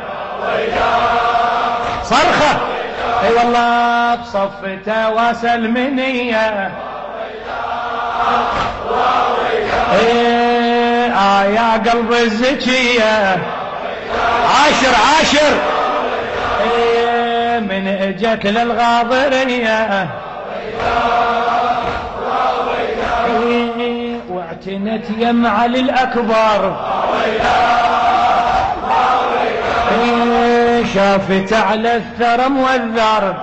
صرخة اي والله بصفته وسلمنية ايه آه يا قلب الزكية عاشر عاشر ايه من اجت للغاضرية ايه واعتنت يم علي الاكبر ايه شافت على الثرم والذر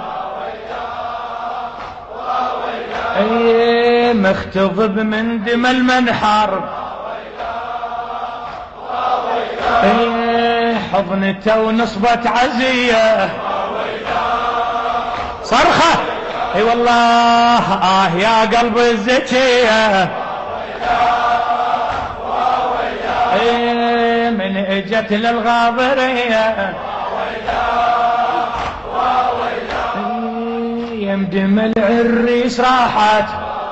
ايه مختضب من دم المنحر ايه حضنته ونصبت عزية صرخة اي والله اه يا قلب الزكية ايه من اجت للغاضرية يمدم العريس راحت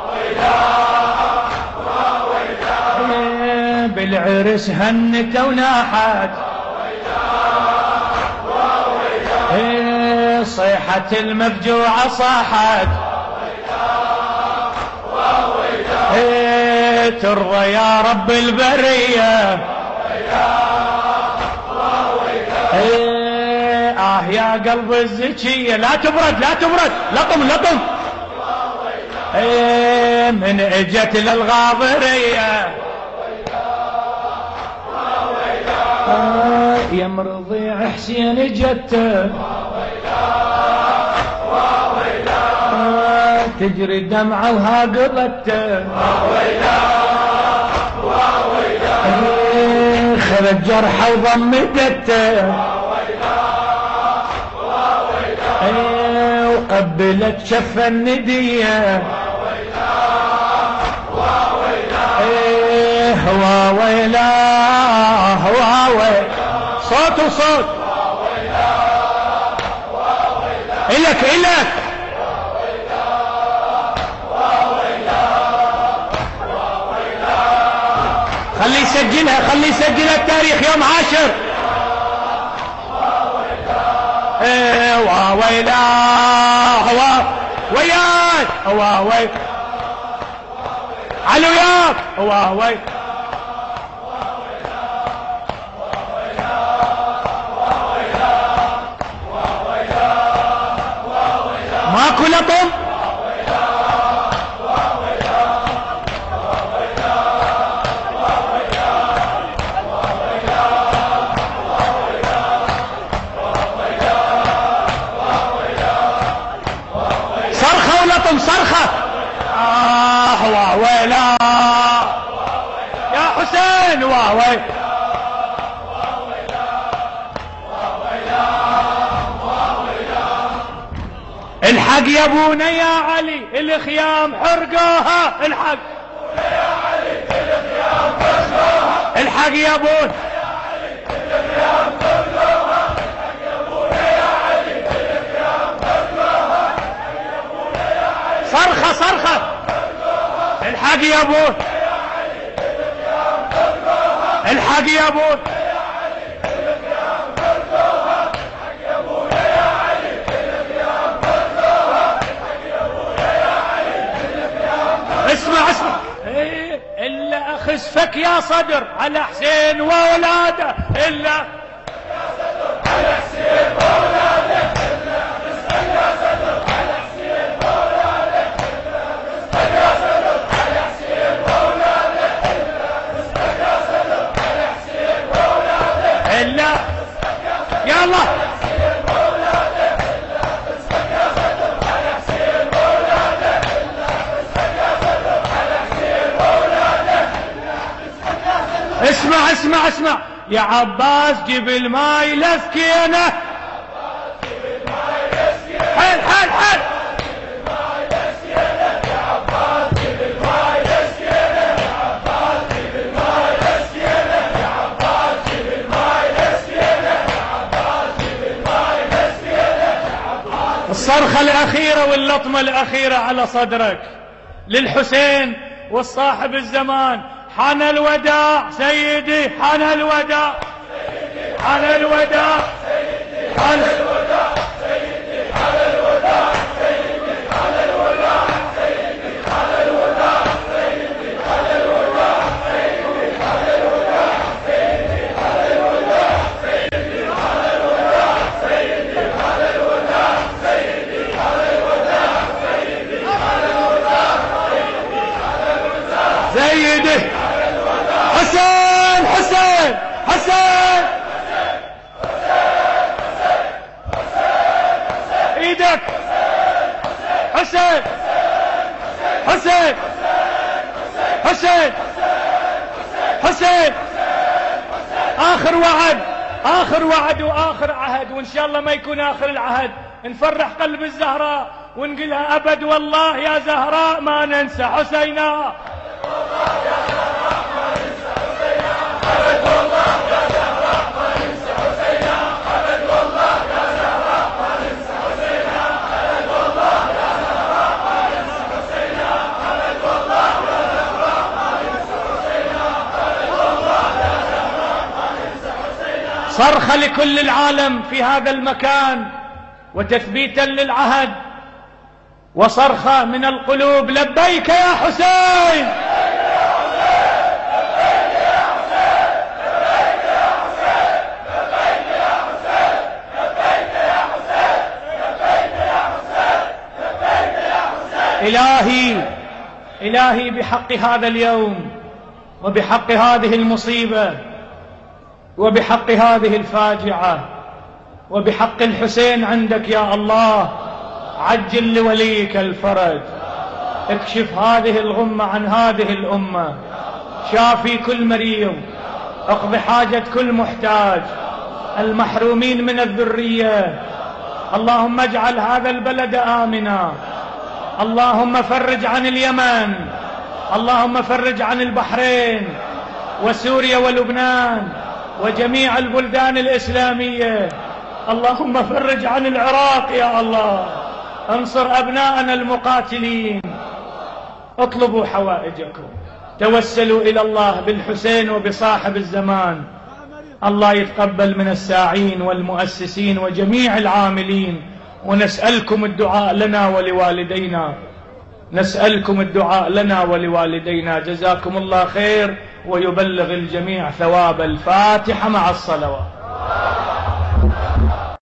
بالعرس هنت وناحت صيحة المفجوعة صاحت ترضى يا رب البرية آه يا قلب الزكية لا تبرد لا تبرد لطم لطم من اجت للغاضرية يا مرضي حسين جته تجري دمعة وها قضته خرج جرحه وضمدته وقبلت شف الندية هوا ويلاه هوا ويلاه صوت وصوت إلك إلك خلي يسجلها خلي يسجلها التاريخ يوم عاشر ايه وا ويلاه وا وياك وا وي علو ياك وا وي ماكو لطم صرخة ولطم صرخة آه وا ويلا يا حسين وا وي الحق يا ابونا يا علي الخيام حرقوها الحق الحق يا ابونا صرخة صرخة الحق يا ابونا الحق يا ابونا اسمع اسمع ايه الا اخسفك يا صدر على حسين واولاده الا على حسين واولاده الا اخسفك يا صدر على حسين واولاده الا اخسفك يا صدر على حسين واولاده الا اخسفك يا صدر على حسين واولاده الا يا الله اسمع اسمع اسمع يا عباس جيب الماي لسكينه حل حل حل يا عباس جيب الماي لسكينه يا عباس جيب الماي لسكينه يا عباس جيب الماي لسكينه يا عباس جيب الماي لسكينه الصرخه الاخيره واللطمه الاخيره على صدرك للحسين والصاحب الزمان. حان الوداع سيدي حان الوداع سيدي حان الوداع سيدي حان الوداع سيدي حان الوداع سيدي حان الوداع سيدي حان الوداع سيدي حان الوداع سيدي حان الوداع سيدي حان الوداع سيدي حان الوداع سيدي حان الوداع سيدي حان الوداع سيدي حان الوداع سيدي حسين حسين حسين ايدك حسين حسين حسين حسين اخر وعد اخر وعد واخر عهد، وان شاء الله ما يكون اخر العهد. نفرح قلب الزهراء ونقولها ابد والله يا زهراء ما ننسى حسينا. صرخة لكل العالم في هذا المكان وتثبيتا للعهد، وصرخة من القلوب لبيك يا حسين. إلهي إلهي بحق هذا اليوم وبحق هذه المصيبة وبحق هذه الفاجعة وبحق الحسين عندك يا الله عجل لوليك الفرج. اكشف هذه الغمة عن هذه الأمة، شافي كل مريض، اقض حاجة كل محتاج، المحرومين من الذرية. اللهم اجعل هذا البلد آمنا، اللهم فرج عن اليمن، اللهم فرج عن البحرين وسوريا ولبنان وجميع البلدان الإسلامية. اللهم فرج عن العراق يا الله، انصر أبناءنا المقاتلين. اطلبوا حوائجكم، توسلوا إلى الله بالحسين وبصاحب الزمان. الله يتقبل من الساعين والمؤسسين وجميع العاملين، ونسألكم الدعاء لنا ولوالدينا، نسألكم الدعاء لنا ولوالدينا. جزاكم الله خير، ويبلغ الجميع ثواب الفاتحة مع الصلوات.